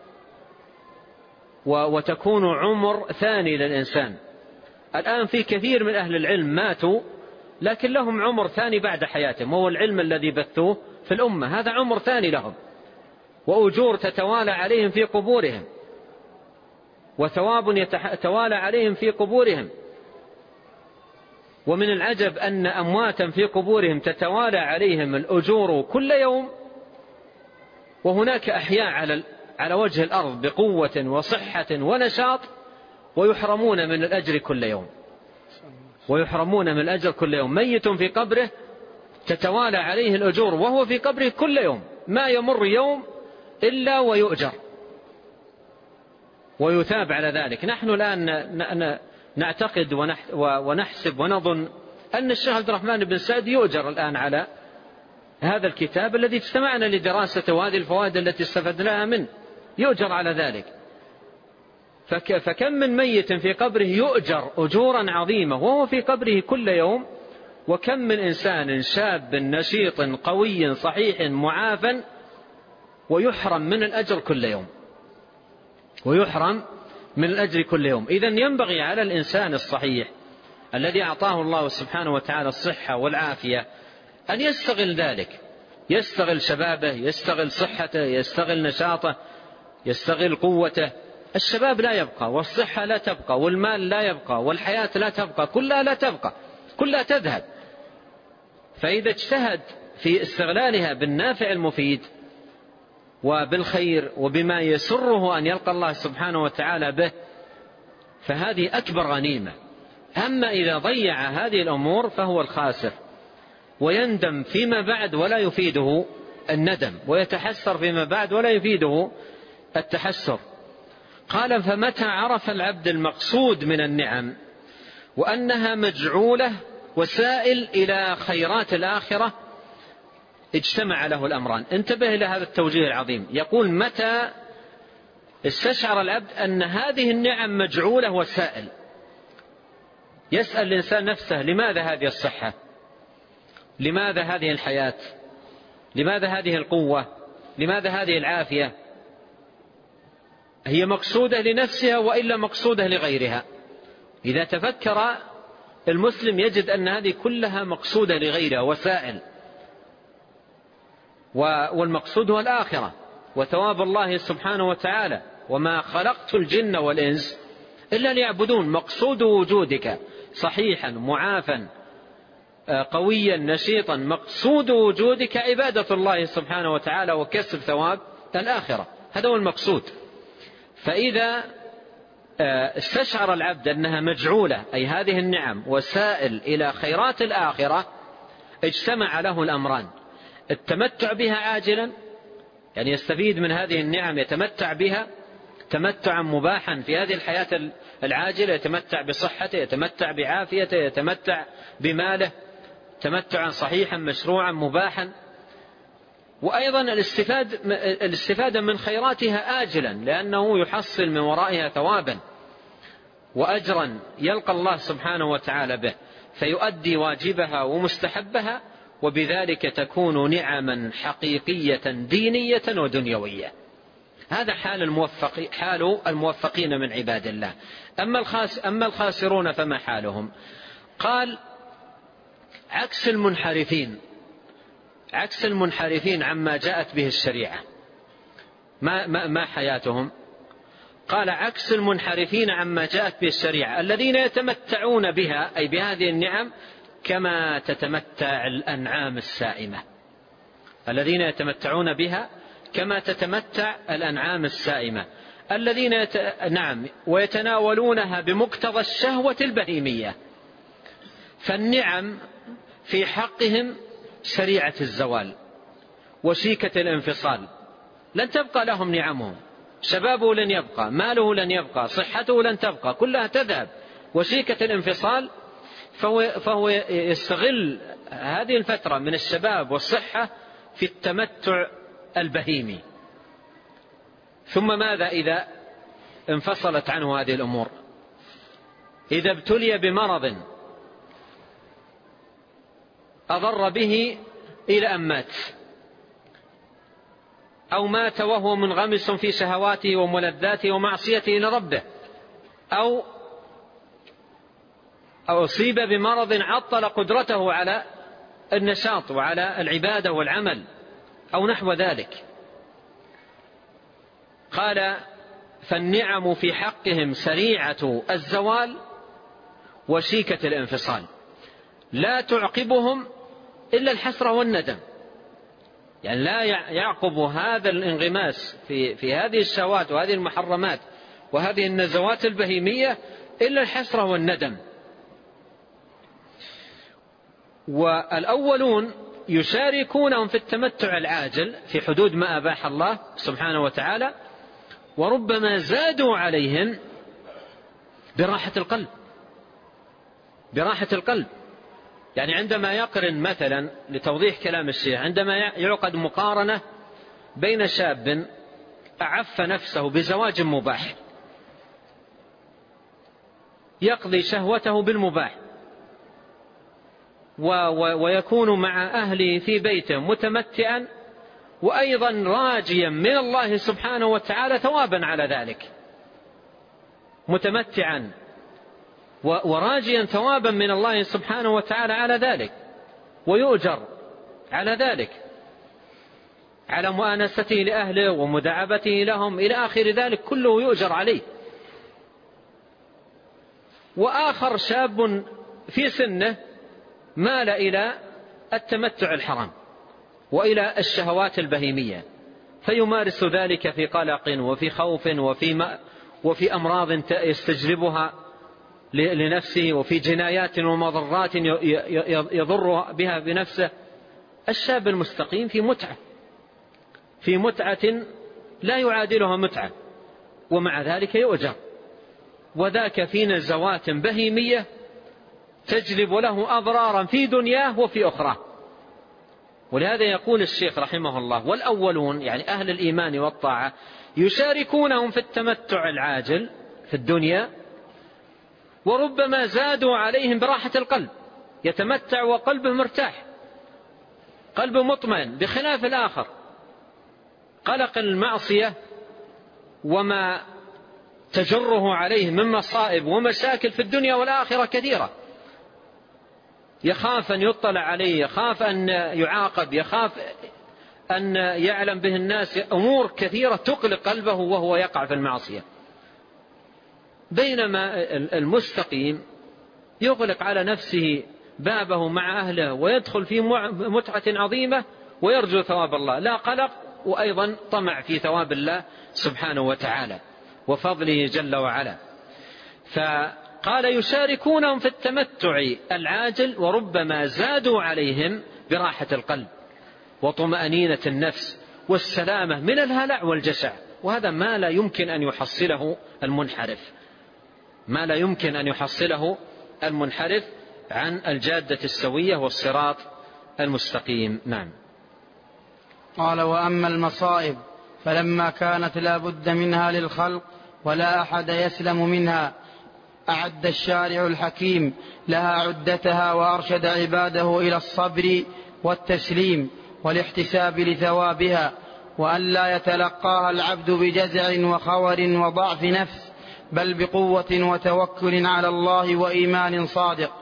S1: وتكون عمر ثاني للإنسان. الآن في كثير من أهل العلم ماتوا لكن لهم عمر ثاني بعد حياتهم، وهو العلم الذي بثوه في الأمة، هذا عمر ثاني لهم، وأجور تتوالى عليهم في قبورهم، وثواب يتوالى عليهم في قبورهم. ومن العجب أن أمواتا في قبورهم تتوالى عليهم الأجور كل يوم، وهناك أحياء على على وجه الأرض بقوة وصحة ونشاط ويحرمون من الأجر كل يوم، ويحرمون من الأجر كل يوم. ميت في قبره تتوالى عليه الأجور وهو في قبره كل يوم، ما يمر يوم إلا ويؤجر ويثاب على ذلك. نحن الآن نعتقد ونحسب ونظن أن الشيخ عبد الرحمن بن سعد يؤجر الآن على هذا الكتاب الذي اجتمعنا لدراسته، وهذه الفوائد التي استفدناها منه يؤجر على ذلك. فكم من ميت في قبره يؤجر أجورا عظيمة وهو في قبره كل يوم، وكم من إنسان شاب نشيط قوي صحيح معافى ويحرم من الأجر كل يوم، ويحرم من الأجر كل يوم. إذن ينبغي على الإنسان الصحيح الذي أعطاه الله سبحانه وتعالى الصحة والعافية أن يستغل ذلك، يستغل شبابه، يستغل صحته، يستغل نشاطه، يستغل قوته. الشباب لا يبقى، والصحة لا تبقى، والمال لا يبقى، والحياة لا تبقى، كلها لا تبقى، كلها تذهب. فإذا اجتهد في استغلالها بالنافع المفيد وبالخير وبما يسره أن يلقى الله سبحانه وتعالى به، فهذه أكبر غنيمة. أما إذا ضيع هذه الأمور فهو الخاسر، ويندم فيما بعد ولا يفيده الندم، ويتحسر فيما بعد ولا يفيده التحسر. قال: فمتى عرف العبد المقصود من النعم وأنها مجعولة وسائل إلى خيرات الآخرة اجتمع له الأمران. انتبه إلى هذا التوجيه العظيم، يقول: متى استشعر العبد أن هذه النعم مجعولة وسائل. يسأل الإنسان نفسه: لماذا هذه الصحة؟ لماذا هذه الحياة؟ لماذا هذه القوة؟ لماذا هذه العافية؟ هي مقصودة لنفسها وإلا مقصودة لغيرها؟ إذا تفكر المسلم يجد أن هذه كلها مقصودة لغيرها، وسائل، والمقصود هو الآخرة وثواب الله سبحانه وتعالى: وما خلقت الجن والإنس إلا ليعبدون. مقصود وجودك صحيحا معافا قويا نشيطا، مقصود وجودك عبادة الله سبحانه وتعالى وكسب ثواب الآخرة، هذا هو المقصود. فإذا استشعر العبد أنها مجعولة، أي هذه النعم وسائل إلى خيرات الآخرة، اجتمع له الأمران: التمتع بها عاجلا، يعني يستفيد من هذه النعم، يتمتع بها تمتعا مباحا في هذه الحياة العاجلة، يتمتع بصحته، يتمتع بعافيته، يتمتع بماله، تمتعا صحيحا مشروعا مباحا. وأيضا الاستفاد الاستفادة من خيراتها آجلا، لأنه يحصل من ورائها ثوابا وأجرا يلقى الله سبحانه وتعالى به، فيؤدي واجبها ومستحبها، وبذلك تكون نعما حقيقية دينية ودنيوية. هذا حال الموفق حال الموفقين من عباد الله. أما الخاس أما الخاسرون فما حالهم؟ قال عكس المنحرفين عكس المنحرفين عما جاءت به الشريعة. ما, ما, ما حياتهم؟ قال عكس المنحرفين عما جاءت به الشريعة الذين يتمتعون بها، أي بهذه النعم، كما تتمتع الأنعام السائمة. الذين يتمتعون بها كما تتمتع الأنعام السائمة، الذين يت... نعم ويتناولونها بمقتضى الشهوة البهيمية. فالنعم في حقهم سريعة الزوال وشيكة الانفصال، لن تبقى لهم نعمهم، شبابه لن يبقى، ماله لن يبقى، صحته لن تبقى، كلها تذهب وشيكة الانفصال. فهو, فهو يستغل هذه الفترة من الشباب والصحة في التمتع البهيمي. ثم ماذا إذا انفصلت عنه هذه الأمور؟ إذا ابتلي بمرض أضر به إلى أن مات، أو مات وهو منغمس في شهواته وملذاته ومعصيته لربه، أو أو أصيب بمرض عطل قدرته على النشاط وعلى العبادة والعمل أو نحو ذلك. قال فالنعم في حقهم سريعة الزوال وشيكة الانفصال، لا تعقبهم إلا الحسرة والندم. يعني لا يعقب هذا الانغماس في, في هذه الشهوات وهذه المحرمات وهذه النزوات البهيمية إلا الحسرة والندم. والأولون يشاركونهم في التمتع العاجل في حدود ما أباح الله سبحانه وتعالى، وربما زادوا عليهم براحة القلب براحة القلب يعني عندما يقرن مثلا، لتوضيح كلام الشيخ، عندما يعقد مقارنة بين شاب أعف نفسه بزواج مباح يقضي شهوته بالمباح ويكون مع أهله في بيته متمتعا، وأيضا راجيا من الله سبحانه وتعالى ثوابا على ذلك، متمتعا وراجيا ثوابا من الله سبحانه وتعالى على ذلك، ويؤجر على ذلك، على مؤانسته لأهله ومداعبته لهم إلى آخر ذلك، كله يؤجر عليه. وآخر شاب في سنه مال إلى التمتع الحرام وإلى الشهوات البهيمية، فيمارس ذلك في قلق وفي خوف وفي, وفي أمراض يستجلبها لنفسه، وفي جنايات ومضرات يضر بها بنفسه. الشاب المستقيم في متعة في متعة لا يعادلها متعة، ومع ذلك يؤجر، وذاك في نزوات بهيمية تجلب له أضرارا في دنياه وفي أخرى. ولهذا يقول الشيخ رحمه الله والأولون يعني أهل الإيمان والطاعة يشاركونهم في التمتع العاجل في الدنيا، وربما زادوا عليهم براحة القلب، يتمتع وقلبه مرتاح، قلبه مطمئن، بخلاف الآخر قلق المعصية وما تجره عليه من مصائب ومشاكل في الدنيا والآخرة كثيرة، يخاف أن يطلع عليه، يخاف أن يعاقب، يخاف أن يعلم به الناس، أمور كثيرة تقلق قلبه وهو يقع في المعصية. بينما المستقيم يغلق على نفسه بابه مع أهله ويدخل في متعة عظيمة ويرجو ثواب الله، لا قلق، وأيضا طمع في ثواب الله سبحانه وتعالى وفضله جل وعلا. فقال يشاركونهم في التمتع العاجل، وربما زادوا عليهم براحة القلب وطمأنينة النفس والسلامة من الهلع والجشع، وهذا ما لا يمكن أن يحصله المنحرف ما لا يمكن أن يحصله المنحرف عن الجادة السوية والصراط المستقيم. نعم.
S2: قال: وأما المصائب فلما كانت لا بد منها للخلق ولا أحد يسلم منها، أعد الشارع الحكيم لها عدتها وأرشد عباده إلى الصبر والتسليم والاحتساب لثوابها، وأن لا يتلقاها العبد بجزع وخور وضعف نفس، بل بقوة وتوكل على الله وإيمان صادق،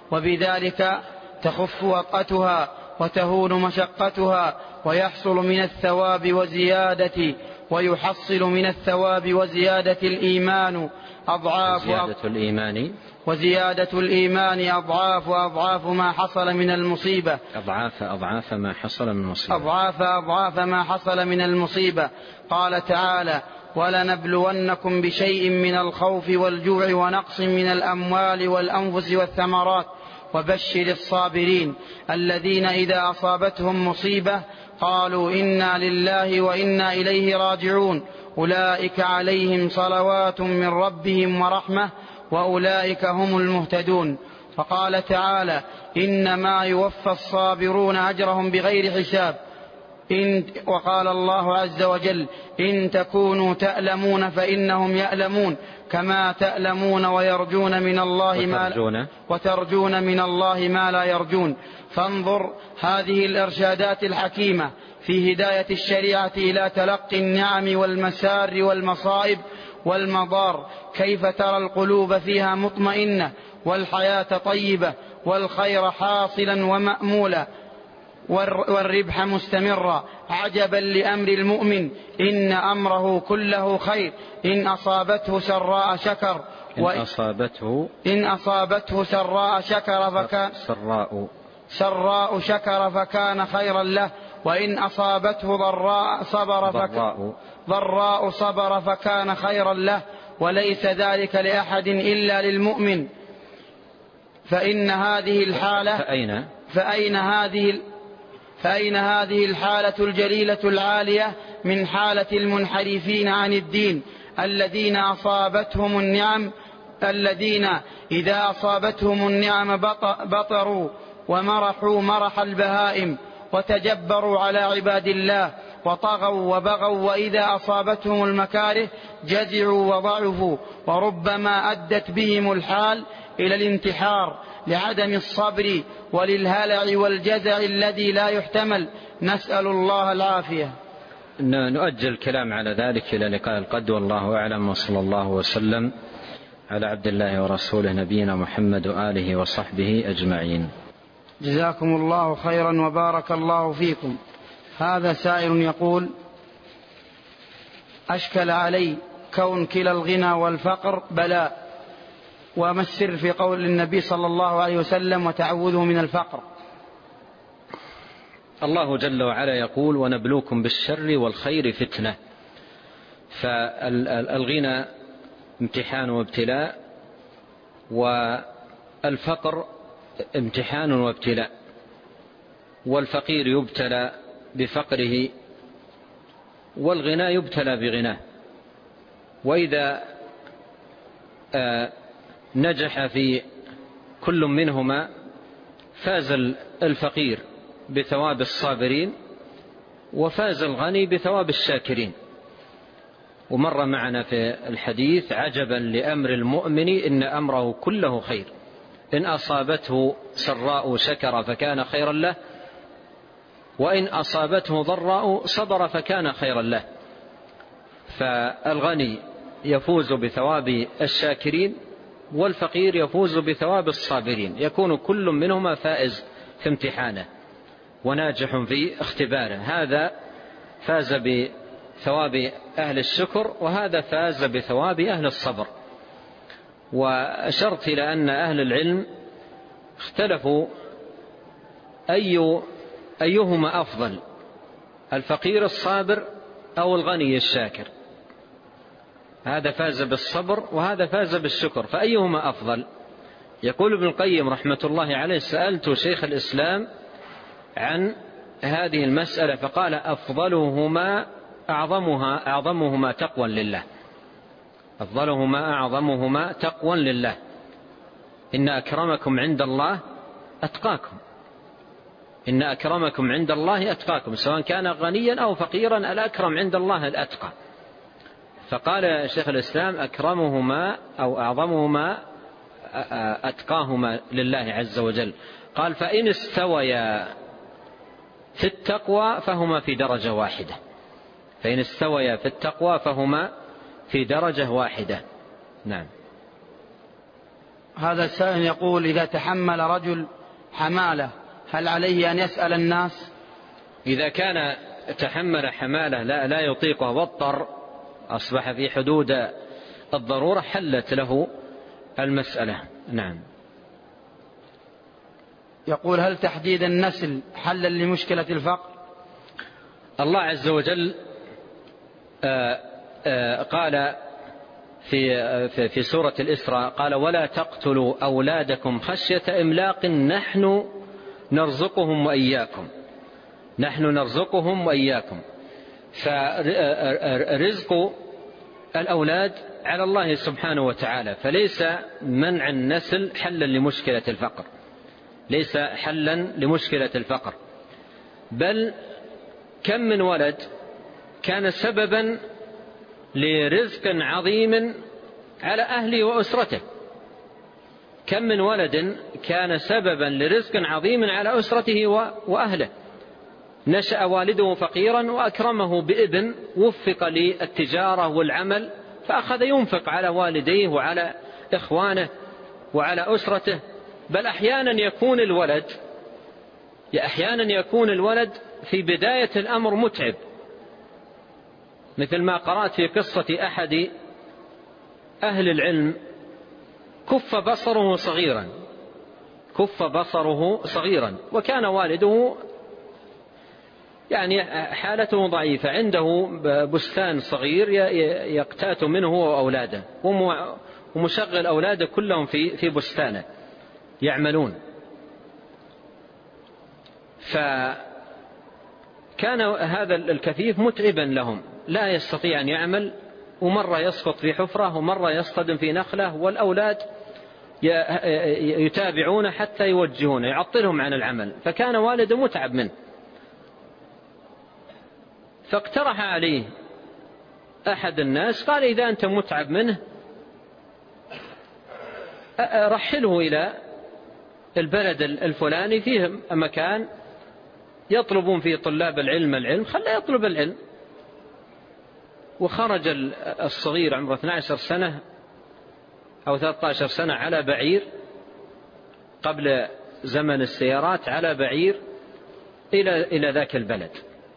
S2: وبذلك تخف وطأتها وتهون مشقتها، ويحصل من الثواب وزيادة ويحصل من الثواب وزيادة الإيمان أضعاف
S1: وزيادة الإيمان
S2: وزيادة الإيمان أضعاف وأضعاف ما حصل من المصيبة
S1: أضعاف أضعاف ما حصل من المصيبة
S2: أضعاف أضعاف ما حصل من المصيبة. قال تعالى: ولنبلونكم بشيء من الخوف والجوع ونقص من الأموال والأنفس والثمرات وبشر الصابرين الذين إذا أصابتهم مصيبة قالوا إنا لله وإنا إليه راجعون، أولئك عليهم صلوات من ربهم ورحمة وأولئك هم المهتدون. فقال تعالى: إنما يوفى الصابرون أجرهم بغير حساب. إن وقال الله عز وجل: إن تكونوا تألمون فإنهم يألمون كما تألمون ويرجون من الله ما
S1: وترجون,
S2: وترجون من الله ما لا يرجون. فانظر هذه الإرشادات الحكيمة في هداية الشريعة إلى تلقي النعم والمسار والمصائب والمضار، كيف ترى القلوب فيها مطمئنة والحياة طيبة والخير حاصلا ومأمولا والربح مستمرا. عجبا لأمر المؤمن، إن أمره كله خير، إن أصابته سراء شكر
S1: إن أصابته
S2: إن أصابته سراء شكر فكان
S1: سراء
S2: سراء شكر فكان خيرا له، وإن أصابته ضراء صبر فكان ضراء صبر فكان خيرا له، وليس ذلك لأحد إلا للمؤمن. فإن هذه الحالة
S1: فأين
S2: فأين هذه فأين هذه الحالة الجليلة العالية من حالة المنحرفين عن الدين الذين أصابتهم النعم الذين إذا أصابتهم النعم بطروا ومرحوا مرح البهائم وتجبروا على عباد الله وطغوا وبغوا، وإذا أصابتهم المكاره جزعوا وضعفوا، وربما أدت بهم الحال إلى الانتحار لعدم الصبر وللهلع والجزع الذي لا يحتمل. نسأل الله العافية.
S1: نؤجل الكلام على ذلك إلى لقاء القد، والله أعلم، وصلى الله وسلم على عبد الله ورسوله نبينا محمد وآله وصحبه أجمعين.
S2: جزاكم الله خيرا وبارك الله فيكم. هذا سائل يقول: أشكل علي كون كلا الغنى والفقر بلاء، وما السر في قول النبي صلى الله عليه وسلم: وتعوذه من الفقر؟
S1: الله جل وعلا يقول: ونبلوكم بالشر والخير فتنة. فالغنى امتحان وابتلاء، والفقر امتحان وابتلاء، والفقير يبتلى بفقره، والغنى يبتلى بغناه. وإذا نجح في كل منهما فاز الفقير بثواب الصابرين، وفاز الغني بثواب الشاكرين. ومر معنا في الحديث: عجبا لأمر المؤمن إن أمره كله خير، إن أصابته سراء شكر فكان خيرا له، وإن أصابته ضراء صبر فكان خيرا له. فالغني يفوز بثواب الشاكرين، والفقير يفوز بثواب الصابرين، يكون كل منهما فائز في امتحانه وناجح في اختباره. هذا فاز بثواب أهل الشكر، وهذا فاز بثواب أهل الصبر. وأشرت إلى أن أهل العلم اختلفوا أي أيهما أفضل، الفقير الصابر أو الغني الشاكر. هذا فاز بالصبر وهذا فاز بالشكر، فأيهما أفضل؟ يقول ابن القيم رحمة الله عليه: سألت شيخ الإسلام عن هذه المسألة فقال: أفضلهما أعظمها أعظمهما تقوى لله. أفضلهما أعظمهما تقوى لله. إن أكرمكم عند الله أتقاكم، إن أكرمكم عند الله أتقاكم، سواء كان غنيا أو فقيرا الأكرم عند الله الأتقى. فقال شيخ الإسلام أكرمهما أو أعظمهما أتقاهما لله عز وجل. قال فإن استويا في التقوى فهما في درجة واحدة، فإن استويا في التقوى فهما في درجة واحدة. نعم.
S2: هذا السائل يقول إذا تحمل رجل حمالة هل عليه أن يسأل الناس؟
S1: إذا كان تحمل حمالة لا, لا يطيقها واضطر أصبح في حدود الضرورة حلت له المسألة. نعم.
S2: يقول هل تحديد النسل حلا لمشكلة الفقر؟
S1: الله عز وجل آآ آآ قال في في سورة الإسراء قال ولا تقتلوا أولادكم خشية إملاق نحن نرزقهم وإياكم، نحن نرزقهم وإياكم. فرزق الأولاد على الله سبحانه وتعالى، فليس منع النسل حلا لمشكلة الفقر، ليس حلا لمشكلة الفقر، بل كم من ولد كان سببا لرزق عظيم على أهله وأسرته، كم من ولد كان سببا لرزق عظيم على أسرته وأهله، نشأ والده فقيرا وأكرمه بابن وفق للتجارة والعمل فأخذ ينفق على والديه وعلى إخوانه وعلى أسرته. بل أحيانا يكون الولد أحيانا يكون الولد في بداية الأمر متعب، مثل ما قرأت في قصة أحد أهل العلم كف بصره صغيرا كف بصره صغيرا وكان والده يعني حالته ضعيفة، عنده بستان صغير يقتات منه وأولاده ومشغل أولاده كلهم في في بستانه يعملون. فكان هذا الكفيف متعبا لهم، لا يستطيع أن يعمل، ومرة يسقط في حفرة ومرة يصطدم في نخلة، والأولاد يتابعون حتى يوجهون يعطلهم عن العمل، فكان والده متعب منه. فاقترح عليه أحد الناس قال إذا أنت متعب منه رحله إلى البلد الفلاني فيه مكان يطلبون فيه طلاب العلم العلم، خليه يطلب العلم. وخرج الصغير عمره اثنتي عشرة سنة أو ثلاثة عشر سنة على بعير قبل زمن السيارات، على بعير إلى إلى ذاك البلد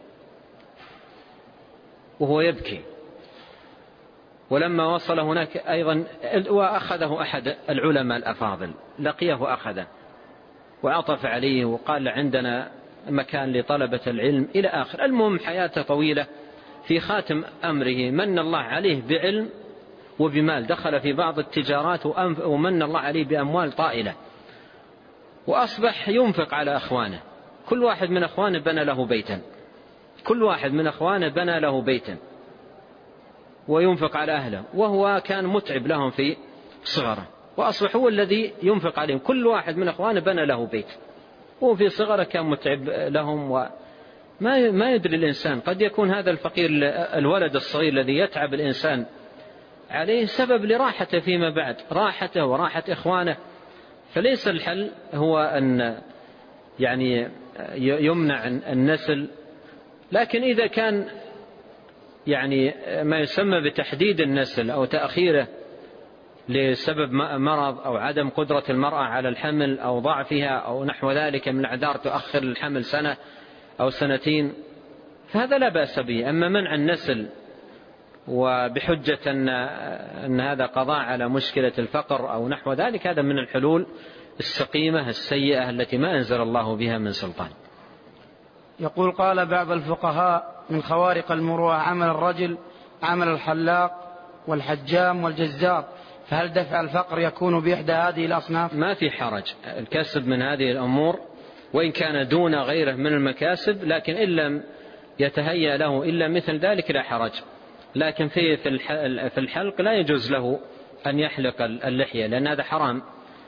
S1: وهو يبكي. ولما وصل هناك أيضا وأخذه أحد العلماء الأفاضل، لقيه وأخذه وعطف عليه وقال عندنا مكان لطلبة العلم إلى آخر. المهم حياته طويلة. في خاتم أمره من الله عليه بعلم وبمال، دخل في بعض التجارات ومن الله عليه بأموال طائلة، وأصبح ينفق على أخوانه، كل واحد من أخوانه بنى له بيتا، كل واحد من أخوانه بنى له بيتا وينفق على أهله، وهو كان متعب لهم في صغره، وأصبح هو الذي ينفق عليهم، كل واحد من أخوانه بنى له بيت وهو في صغره كان متعب لهم. وما ما يدري الإنسان، قد يكون هذا الفقير الولد الصغير الذي يتعب الإنسان عليه سبب لراحته فيما بعد، راحته وراحة إخوانه. فليس الحل هو أن يعني يمنع النسل، لكن إذا كان يعني ما يسمى بتحديد النسل أو تأخيره لسبب مرض أو عدم قدرة المرأة على الحمل أو ضعفها أو نحو ذلك من الأعذار تؤخر الحمل سنة أو سنتين، فهذا لا بأس به. أما منع النسل وبحجة أن, أن هذا قضاء على مشكلة الفقر أو نحو ذلك، هذا من الحلول السقيمة السيئة التي ما أنزل الله بها من سلطان.
S2: يقول قال بعض الفقهاء من خوارق المروءة عمل الرجل عمل الحلاق والحجام والجزار، فهل دفع الفقر يكون بإحدى هذه الأصناف؟
S1: ما في حرج، الكسب من هذه الأمور وإن كان دون غيره من المكاسب، لكن إن لم يتهيأ له إلا مثل ذلك لا حرج. لكن في في الحلق لا يجوز له أن يحلق اللحية لأن هذا حرام،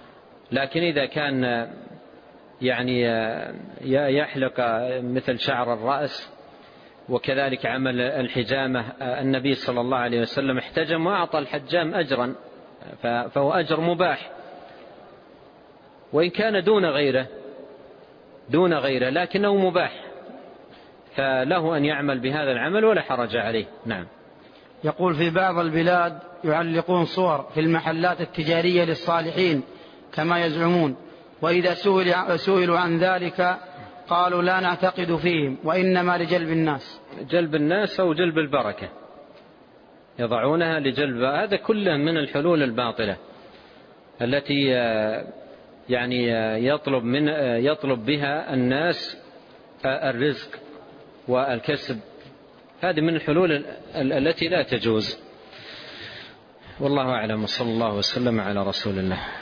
S1: لكن إذا كان يعني يحلق مثل شعر الرأس وكذلك عمل الحجامة، النبي صلى الله عليه وسلم احتجم وأعطى الحجام أجرا، فهو أجر مباح وإن كان دون غيره دون غيره لكنه مباح، فله أن يعمل بهذا العمل ولا حرج عليه. نعم.
S2: يقول: في بعض البلاد يعلقون صور في المحلات التجارية للصالحين كما يزعمون، وإذا سئلوا عن ذلك قالوا لا نعتقد فيهم وإنما لجلب الناس.
S1: جلب الناس أو جلب البركة، يضعونها لجلب، هذا كله من الحلول الباطلة التي يعني يطلب من يطلب بها الناس الرزق والكسب، هذه من الحلول التي لا تجوز. والله أعلم، وصلى الله وسلم على رسول الله.